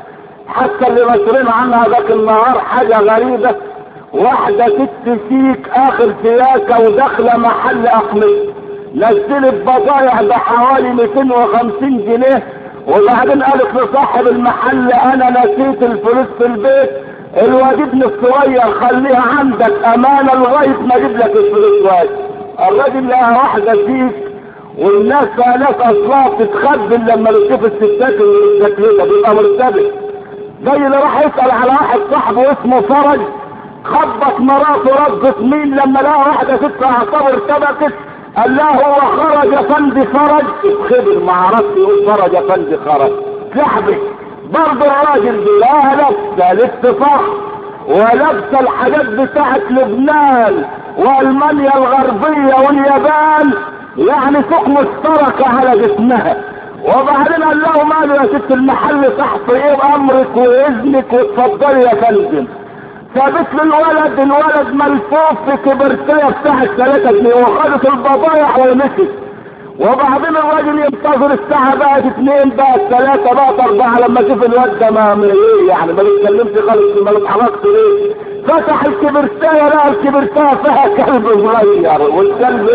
حتى اللي مسؤولين عنها ذاك النهار حاجة غريبة، واحدة ست شيك اخر سياكة وداخلة محل اقمش، نزلت بضايع بحوالي 250 جنيه، وبعدين قالت لصاحب المحل انا نسيت الفلوس في البيت، الواد ابن الصغير خليها عندك امانة لغاية ما اجيب لك الفلوس واجب. الراجل لقى واحدة فيك، والناس فيها ناس اصلا بتتخبل لما تشوف الستات الشكلية بيبقى مرتبط. زي اللي راح يسأل على واحد صاحبه اسمه فرج، خبط مراته رجت مين لما لقى واحدة ست اعصابه ارتبكت، قال له هو خرج فندي فرج، اتخبر ما عرفت يقول فرج فندي خرج لحبك. برضه الراجل لا لبس الاتفاق ولبس الحاجات بتاعت لبنان والمانيا الغربية واليابان، يعني سوق مشتركة على جسمها. وبعدين قال له ماله يا ست المحل تحت ايه امرك واذنك واتفضلي يا فندم. سابت الولد ملفوف في كبرتية بتاعت 3 جنيه وخدت البضايع ومشت. وبعدين الراجل ينتظر الساعة بقت 2 بقت 3 بقت 4 لما شوف الواد ده ما ايه يعني ما بيتكلمش خالص، ما بيتحركش ليه. فتح الكبرتاية لقى الكبرتاية فيها كلب صغير، والكلب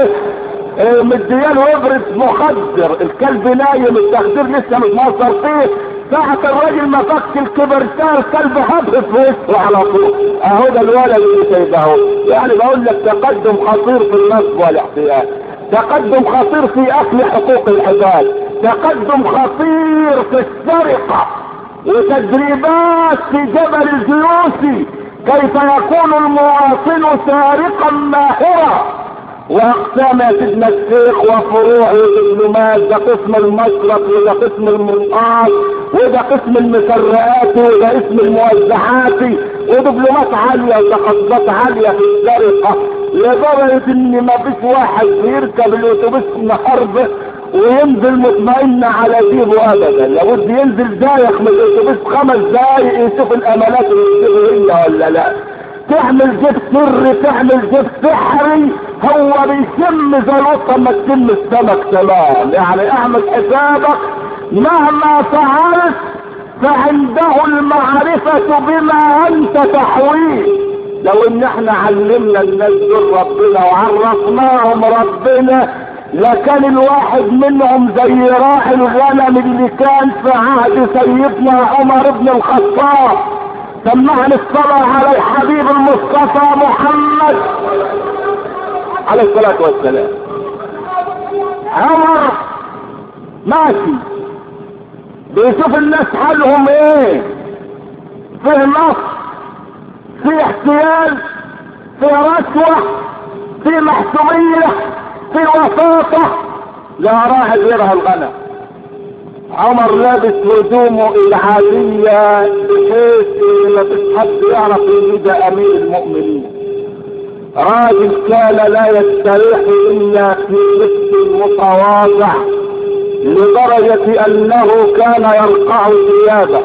ايه مدياله ابرة مخدر، الكلب نايم التخدير لسه مش مصر فيه. ساعة الراجل ما فك الكبرتاية الكلب هبط في وشه على طول. اهو ده الولد اللي سايبه. يعني بقول لك تقدم خطير في النصب والاحتيال، تقدم خطير في اكل حقوق العباد، تقدم خطير في السرقة، وتدريبات في جبل الجيوسي كيف يكون المواطن سارقا ماهرا. واقسام يا سيدنا الشيخ وفروع ودبلومات، ده قسم المشرق وده قسم المنقاط وده قسم المسرقات وده اسم الموزعات، ودبلومات عالية وتخصصات عالية في السرقة، لدرجة ان ما فيش واحد بيركب الاتوبيس النهارده وينزل مطمئن على جيبه ابدا، لابد ينزل دايخ من الاتوبيس 5 دقايق يشوف الامانات اللي هي ولا لا. تعمل جيب سري، تعمل جيب سحري، هو بيشم زي القطه ما تشم السمك تمام. يعني اعمل حسابك مهما فعلت فعنده المعرفة بما انت تحويه. لو ان احنا علمنا الناس دول ربنا وعرفناهم ربنا لكان الواحد منهم زي راعي الغنم اللي كان في عهد سيدنا عمر بن الخطاب. سمعنا الصلاة على الحبيب المصطفى محمد عليه الصلاة والسلام. عمر ماشي بيشوف الناس حالهم ايه، فيه نص، فيه احتيال، فيه رشوة، فيه محسوبية، في وساطه لا راعي يرعى الغنم. عمر لابس هدومه العادية بحيث ما فيش حد يعرف ان ده امير المؤمنين. راجل كان لا يستريح الا في لبس متواضع لدرجة انه كان يرقع ثيابه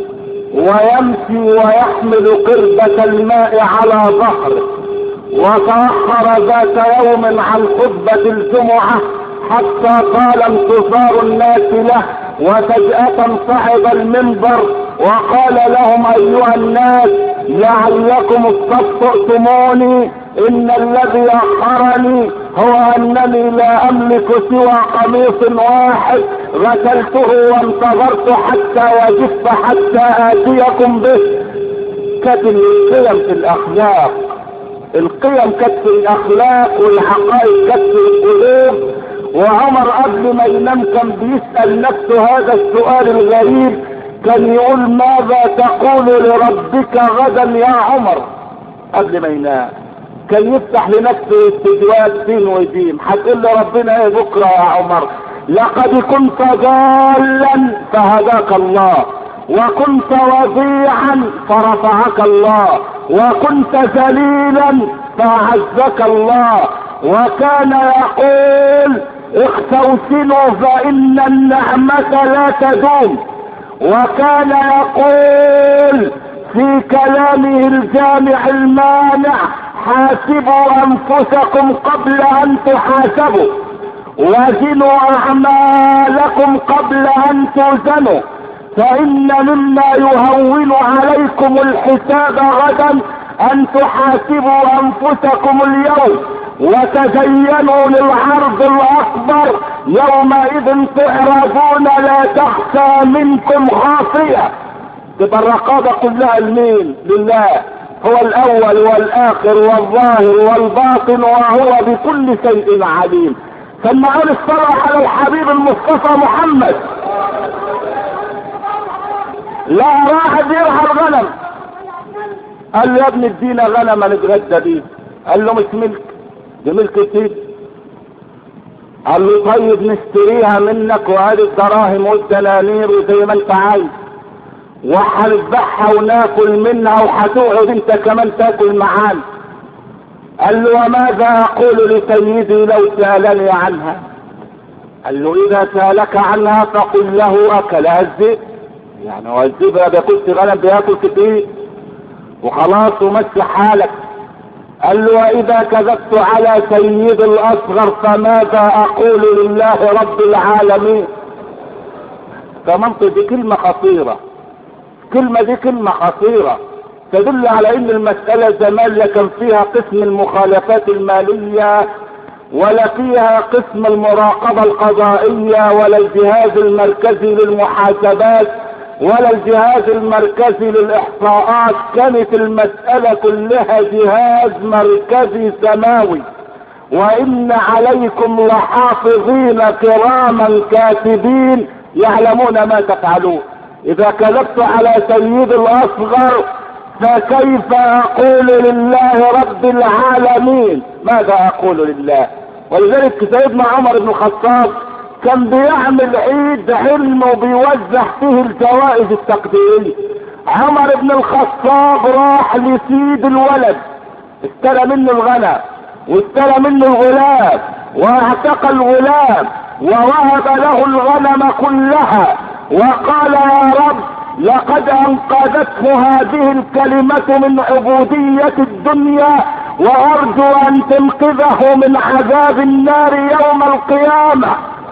ويمشي ويحمل قربة الماء على ظهره. وتأخر ذات يوم عن خطبة الجمعة حتى طال انتظار الناس له، وفجأة صعد المنبر وقال لهم ايها الناس لعلكم استبطأتموني، ان الذي اخرني هو انني لا املك سوى قميص واحد غسلته وانتظرت حتى يجف حتى اتيكم به. كانت القيم في الاخلاق، القيم كانت في الاخلاق والحقائق كانت في القلوب. وعمر قبل ما ينام كان بيسأل نفسه هذا السؤال الغريب، كان يقول ماذا تقول لربك غدا يا عمر؟ قبل ما ينام كان يفتح لنفسه استجواب سين وجيم. هتقول لربنا ايه بكره يا عمر؟ لقد كنت ضالا فهداك الله، وكنت وضيعا فرفعك الله، وكنت ذليلا فاعزك الله. وكان يقول اختوسنوا فان النعمة لا تدوم. وكان يقول في كلامه الجامع المانع حاسبوا انفسكم قبل ان تحاسبوا، وزنوا اعمالكم قبل ان توزنوا، فان مما يهون عليكم الحساب غدا ان تحاسبوا انفسكم اليوم وتزينوا للعرض الاكبر، يومئذ تعرضون لا تخفى منكم خافية. تبقى الرقابة كلها لمين؟ لله، هو الاول والاخر والظاهر والباطن وهو بكل شيء عليم. ثم قال الصلاة على الحبيب المصطفى محمد. لا واحد يرعى الغنم، قال له يا ابن ادينا غنم نتغدى بيه. قال له مش ملك، دي ملك سيدي. قال له طيب نشتريها منك وهذه الدراهم والدنانير وزي ما انت عايز، وهنذبحها وناكل منها وهتقعد انت كمان تاكل معانا. قال له وماذا اقول لسيدي لو سألني عنها؟ قال له اذا سألك عنها فقل له اكلها الذئب. يعني هو الذئب ما بياكلش غنم، بياكل كتير وخلاص ومشي حالك. قال له واذا كذبت على سيد الاصغر فماذا اقول لله رب العالمين؟ فمنطق دي كلمة خطيرة، كلمة دي كلمة خطيرة تدل على ان المسألة زمان لا كان فيها قسم المخالفات المالية ولا فيها قسم المراقبة القضائية ولا الجهاز المركزي للمحاسبات ولا الجهاز المركزي للاحصاءات. كانت المسألة كلها جهاز مركزي سماوي. وان عليكم لحافظين كراما كاتبين يعلمون ما تفعلون. اذا كذبت على سيد الاصغر فكيف اقول لله رب العالمين؟ ماذا اقول لله؟ ولذلك سيدنا عمر بن الخطاب كان بيعمل عيد علم وبيوزع فيه الجوائز التقديرية. عمر بن الخطاب راح لسيد الولد، اشترى منه الغنم واشترى منه الغلام واعتق الغلام ووهب له الغنم كلها، وقال يا رب لقد انقذته هذه الكلمة من عبودية الدنيا، وارجو ان تنقذه من عذاب النار يوم القيامة.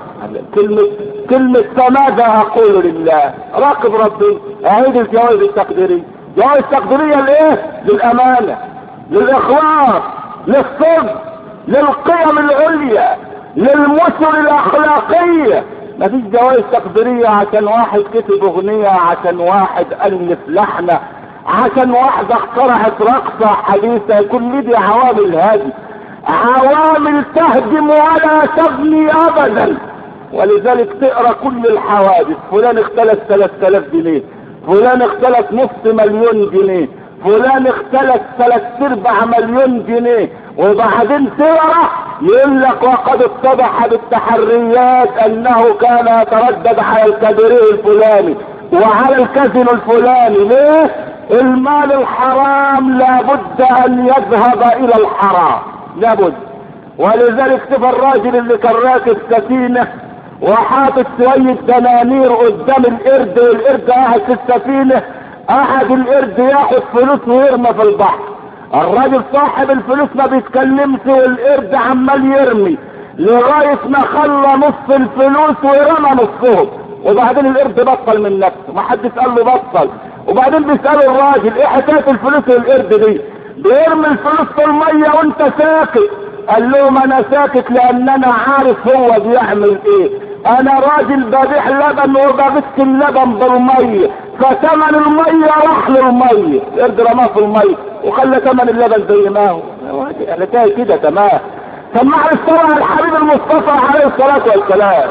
كلمة فماذا اقول لله؟ راقب ربي. اعيد الجوائز التقديرية. جوائز تقديرية لايه؟ للامانة، للاخلاص، للصدق، للقيم العليا، للمثل الاخلاقية. مفيش جوائز تقديرية عشان واحد كتب اغنية، عشان واحد الف لحنة، عشان واحدة اخترعت رقصة حديثة. كل دي عوامل هذه عوامل تهدم ولا تبني ابدا. ولذلك تقرا كل الحوادث، فلان اختلس 3000 جنيه، فلان اختلس نص مليون جنيه، فلان اختلس 3/4 مليون جنيه، وبعدين تقرا يقول لك وقد اتضح بالتحريات انه كان يتردد على الكبري الفلاني وعلى الكازينو الفلاني. ليه؟ المال الحرام لابد ان يذهب الى الحرام، لابد. ولذلك شوف الراجل اللي كان راكب سفينه وحاطط شويه دنانير قدام القرد، والقرد قاعد في السفينه، قعد القرد ياخد فلوس ويرمى في البحر. الراجل صاحب الفلوس ما بيتكلمش والقرد عمال يرمي لغايه ما خلى نص الفلوس ورمى نصهم. وبعدين القرد بطل من نفسه، ما حدش قال له بطل. وبعدين بيسألوا الراجل ايه حكايه الفلوس والقرد دي؟ بيرمي الفلوس في الميه وانت ساكت. قال لهم انا ساكت لان انا عارف هو بيعمل ايه. انا راجل ببيع لبن وببث اللبن بالميه، فتمن الميه راح للميه، القرد رماه في الميه وخلى تمن اللبن زي ما هو. حكايه كده تمام. سمع الصلاه الحبيب المصطفى عليه الصلاه والسلام،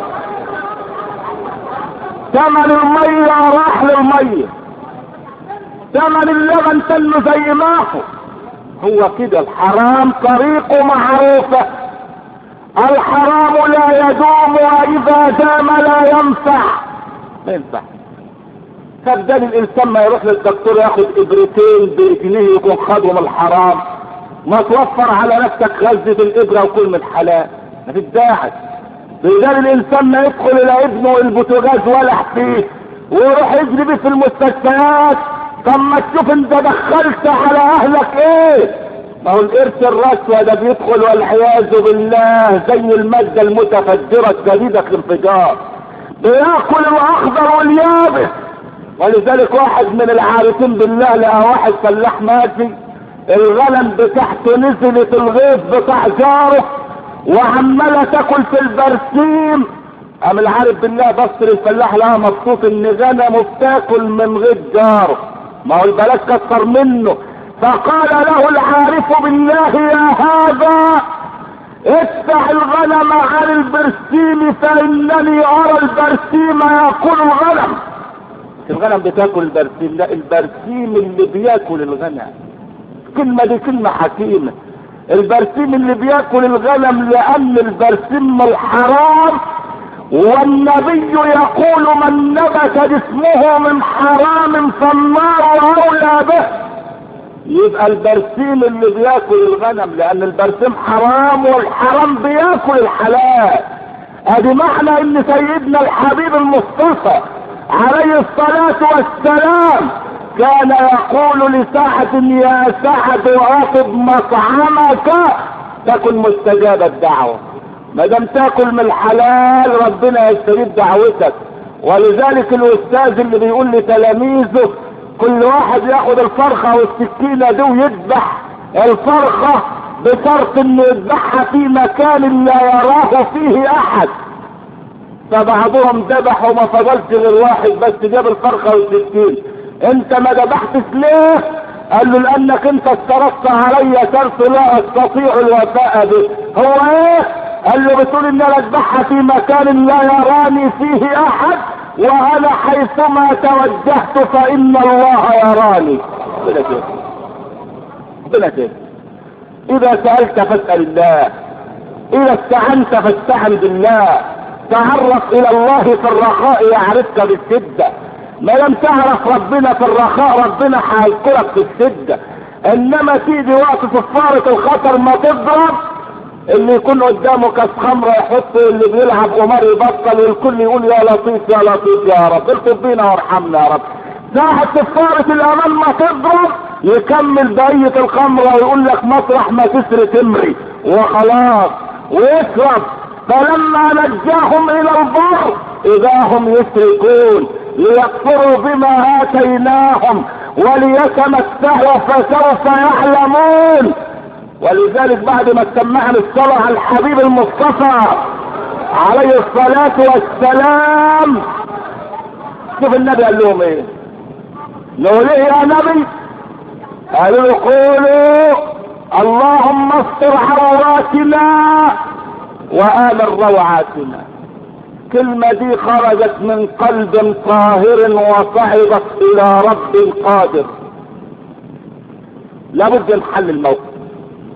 تمن الميه راح للميه، تمن اللبن تنه زي ما هو كده. الحرام طريقه معروفه، الحرام لا يدوم واذا دام لا ينفع، ما ينفع. فبدل الانسان ما يروح للدكتور ياخد ابرتين بجنيه يكون خدهم الحرام، ما توفر على نفسك غزة الابرة وكل من حلال، ما فيش داعي. بدل الانسان ما يدخل الى ابنه البوتاجاز ولع فيه ويروح يجري بيه في المستشفيات. طب ما تشوف انت دخلت على اهلك ايه؟ ما هو القرش الرشوة ده بيدخل والعياذ بالله زي المادة المتفجرة الشديدة الانفجار، بياكل الاخضر واليابس. ولذلك واحد من العارفين بالله لقى واحد فلاح ماشي، الغنم بتاعته نزلت الغيط بتاع جاره وعماله تاكل في البرسيم. قام العارف بالله بص للفلاح لقى مبسوط ان غنمه بتاكل من غيط جاره، ما هو البلد كتر منه. فقال له العارف بالله يا هذا ادفع الغنم عن البرسيم فانني ارى البرسيم ياكل الغنم. الغنم بتاكل البرسيم؟ لا، البرسيم اللي بياكل الغنم. الكلمة دي كلمة حكيمة. البرسيم اللي بياكل الغنم لان البرسيم الحرام، والنبي يقول من نبت جسمه من حرام فالنار اولى به. يبقى البرسيم اللي بياكل الغنم لان البرسيم حرام والحرام بياكل الحلال. ادي معنى ان سيدنا الحبيب المصطفى عليه الصلاة والسلام كان يقول لسعد يا سعد اطب مطعمك تكن مستجاب الدعوة. ما دام تاكل من الحلال ربنا يستجيب دعوتك. ولذلك الاستاذ اللي بيقول لتلاميذه كل واحد ياخد الفرخة والسكينة دي ويذبح الفرخة بشرط انه يذبحها في مكان لا يراه فيه احد. فبعضهم ذبح وما فضلش غير واحد بس جاب الفرخة والسكين. انت ما ذبحتش ليه؟ قال له لانك انت افترضت علي شرط لا استطيع الوفاء به. هو ايه؟ قال له بتقول ان انا اذبحها في مكان لا يراني فيه احد، وانا حيثما توجهت فان الله يراني. ربنا كده. اذا سألت فاسأل الله، اذا استعنت فاستعن بالله. تعرف الى الله في الرخاء يعرفك بالشدة. ما لم تعرف ربنا في الرخاء ربنا هيذكرك في الشدة. انما تيجي وقت صفارة الخطر ما تضرب، اللي يكون قدامه كاس خمرة يحطه، اللي بيلعب قمار يبطل، والكل يقول يا لطيف يا لطيف يا رب الطف بينا وارحمنا يا رب. ساعة صفارة الامان ما تضرب يكمل بقية الخمرة ويقول لك مطرح ما تسري تمري وخلاص ويشرب. فلما نجاهم الى البر اذا هم يشركون ليكفروا بما اتيناهم وليتمتعوا فسوف يعلمون. ولذلك بعد ما سمعنا الصلاة على الحبيب المصطفى عليه الصلاة والسلام، شوف النبي قال لهم ايه؟ لو ليه يا نبي؟ قالوا له قولوا اللهم استر عوراتنا وآمن روعاتنا. الكلمة دي خرجت من قلب طاهر وصعدت الى رب قادر. لابد نحل الموقف.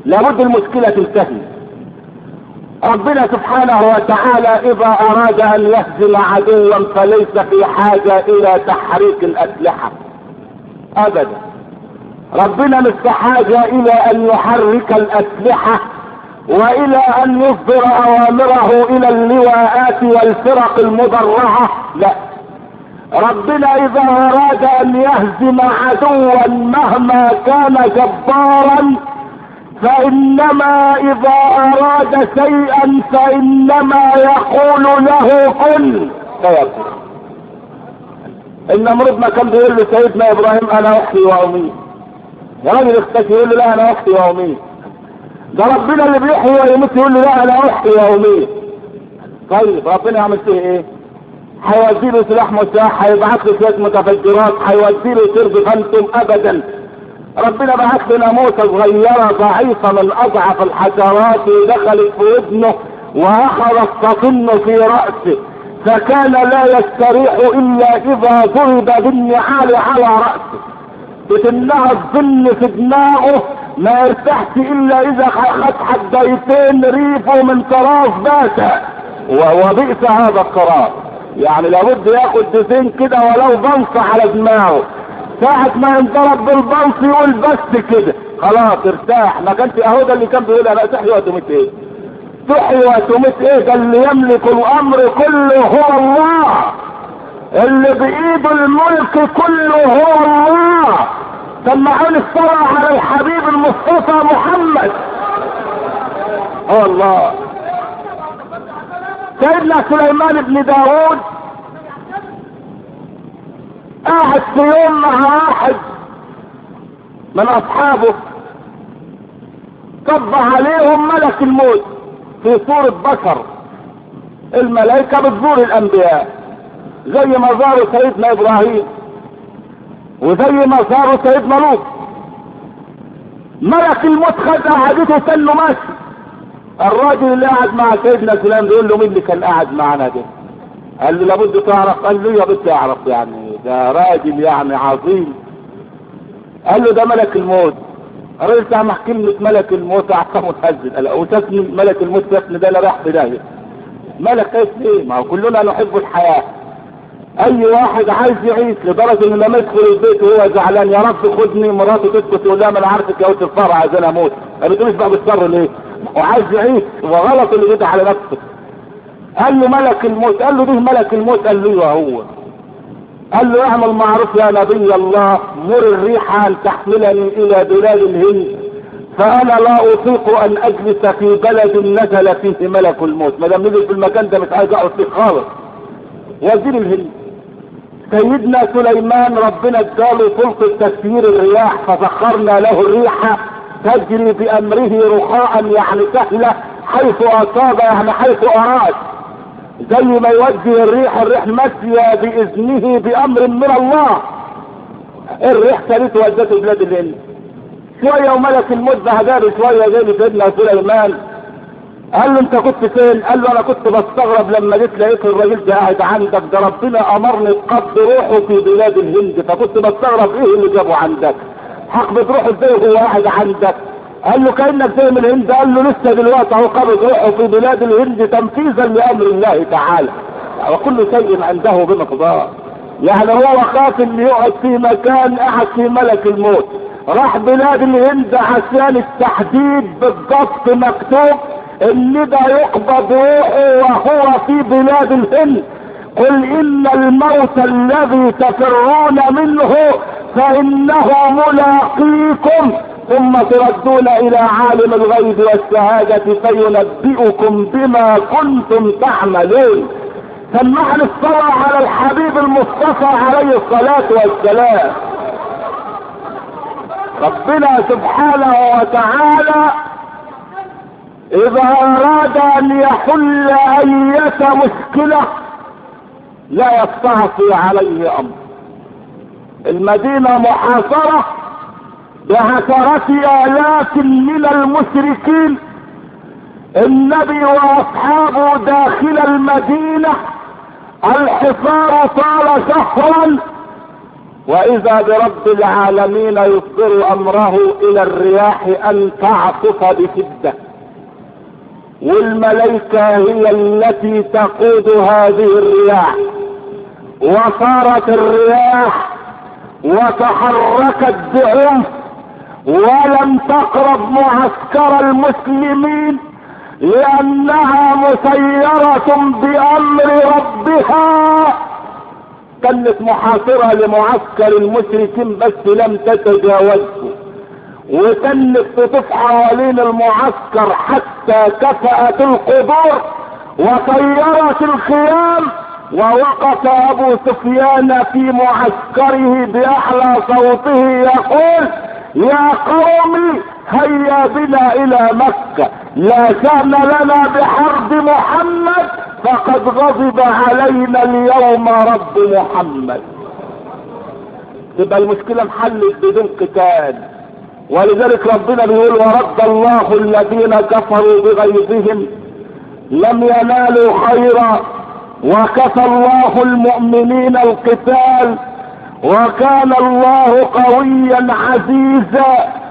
لابد المشكلة تنتهي. ربنا سبحانه وتعالى اذا اراد ان يهزم عدوا فليس في حاجة الى تحريك الاسلحة ابدا. ربنا مش في حاجة الى ان يحرك الاسلحة والى ان يصدر اوامره الى اللواءات والفرق المدرعة، لا. ربنا اذا اراد ان يهزم عدوا مهما كان جبارا فانما اذا اراد شيئا فانما يقول له كن فيكون. النمرود ما كان بيقول له سيدنا ابراهيم انا احيي واميت، يا راجل اختفي يقول له لا انا احيي واميت. ده ربنا اللي بيحيي ويميت يقول له لا انا احيي واميت. طيب ربنا يعمل فيه ايه؟ هيودي له سلاح مساح، هيبعث له شويه متفجرات، هيودي له سرب فانتم ابدا. ربنا بعث لنا موسى صغيره ضعيفه من اضعف الحشرات ودخلت في ودنه واخذت تطن في راسه، فكان لا يستريح الا اذا ضرب بالنعال على راسه، بتمنع الظل في دماغه ما يرتاحش الا اذا خد حبيتين ريفه من طراز باشا، وبئس هذا القرار. يعني لابد ياخد دزين كده ولو بنص على دماغه، ساعة ما ينضرب بالبنص يقول بس كده خلاص ارتاح. ما كانش اهو ده اللي كان بيقول انا تحيي وتميت ايه؟ تحيي وتميت ايه؟ ده اللي يملك الامر كله هو الله، اللي بايده الملك كله هو الله. سمعوني الصلاة على الحبيب المصطفى محمد. هو الله. سيدنا سليمان بن داود قاعد في يوم مع واحد من اصحابه صب عليهم ملك الموت في صورة بشر. الملائكة بتزور الانبياء زي ما زاروا سيدنا ابراهيم وزي ما زاروا سيدنا لوط. ملك الموت خد قعدته سنه ماشي. الراجل اللي قاعد مع سيدنا سليمان بيقول له مين اللي كان قاعد معنا ده؟ قال له لابد تعرف. قال له يا بدي اعرف، يعني ده راجل يعني عظيم. قال له ده ملك الموت. الراجل سامع كلمة ملك الموت اعصابه اتهزت. قال وتسمي ملك الموت تسمي ده لا راح بداية. ملك اسم ايه؟ ما هو كلنا نحب الحياة. اي واحد عايز يعيش لدرجة انه لما يدخل البيت وهو زعلان يا رب خدني، مراته تسكت تقول لا ما انا عارفك يا ولد الفرع عايز انا اموت. ما بتقولش بقى بالشر ليه؟ وعايز يعيش وغلط اللي جد على نفسه. قال له ملك الموت. قال له ده ملك الموت. قال له هو. قال له اعمل معروف يا نبي الله، مر الريح ان تحملني الى بلاد الهند، فانا لا اطيق ان اجلس في بلد نزل فيه ملك الموت. ما دام نزل في المكان ده مش عايز اقعد فيه خالص. وزير الهند سيدنا سليمان ربنا اداله سلطة تسيير الرياح، فسخرنا له الريح تجري بامره رخاء يعني سهلة حيث اصاب يعني حيث اراد. زي ما يوجه الريح ماشية باذنه بامر من الله. الريح سالته ودته بلاد الهند شوية وملك الموت بهدار شوية زي سيدنا سليمان. قال له انت كنت فين؟ قال له انا كنت بستغرب لما جيت لقيت الراجل ده قاعد عندك، ده ربنا امرني بقبض روحه في بلاد الهند، فكنت بستغرب ايه اللي جابه عندك؟ هقبض روحه ازاي وهو قاعد عندك؟ قال له كانك جاي من الهند. قال له لسه دلوقتي اهو قبض روحه في بلاد الهند تنفيذا لامر الله تعالى، وكل شيء عنده بمقدار. يعني هو خاف ان يقعد في مكان قاعد في ملك الموت. راح بلاد الهند عشان التحديد بالضبط مكتوب ان ده يقبض روحه وهو في بلاد الهند. قل ان الموت الذي تفرون منه فانه ملاقيكم ثم تردون الى عالم الغيب والشهادة فينبئكم بما كنتم تعملون. سمعنا الصلاة على الحبيب المصطفى عليه الصلاة والسلام. ربنا سبحانه وتعالى اذا اراد ان يحل اية مشكلة لا يستعصي عليه امر. المدينة محاصرة بعشرة الاف من المشركين، النبي واصحابه داخل المدينة، الحصار طال شهرا، واذا برب العالمين يصدر امره الى الرياح ان تعصف بشدة، والملائكة هي التي تقود هذه الرياح. وصارت الرياح وتحركت بعنف ولم تقرب معسكر المسلمين، لانها مسيرة بامر ربها. كانت محاصرة لمعسكر المشركين بس لم تتجاوزه، وكانت تطوف حوالين المعسكر حتى كفأت القبور وطيرت الخيام. ووقف ابو سفيان في معسكره باعلى صوته يقول: يا قوم هيا بنا الى مكة، لا شأن لنا بحرب محمد، فقد غضب علينا اليوم رب محمد. تبقى المشكلة انحلت بدون قتال. ولذلك ربنا بيقول: ورد الله الذين كفروا بغيظهم لم ينالوا خيرا وكفى الله المؤمنين القتال وكان الله قويا عزيزا.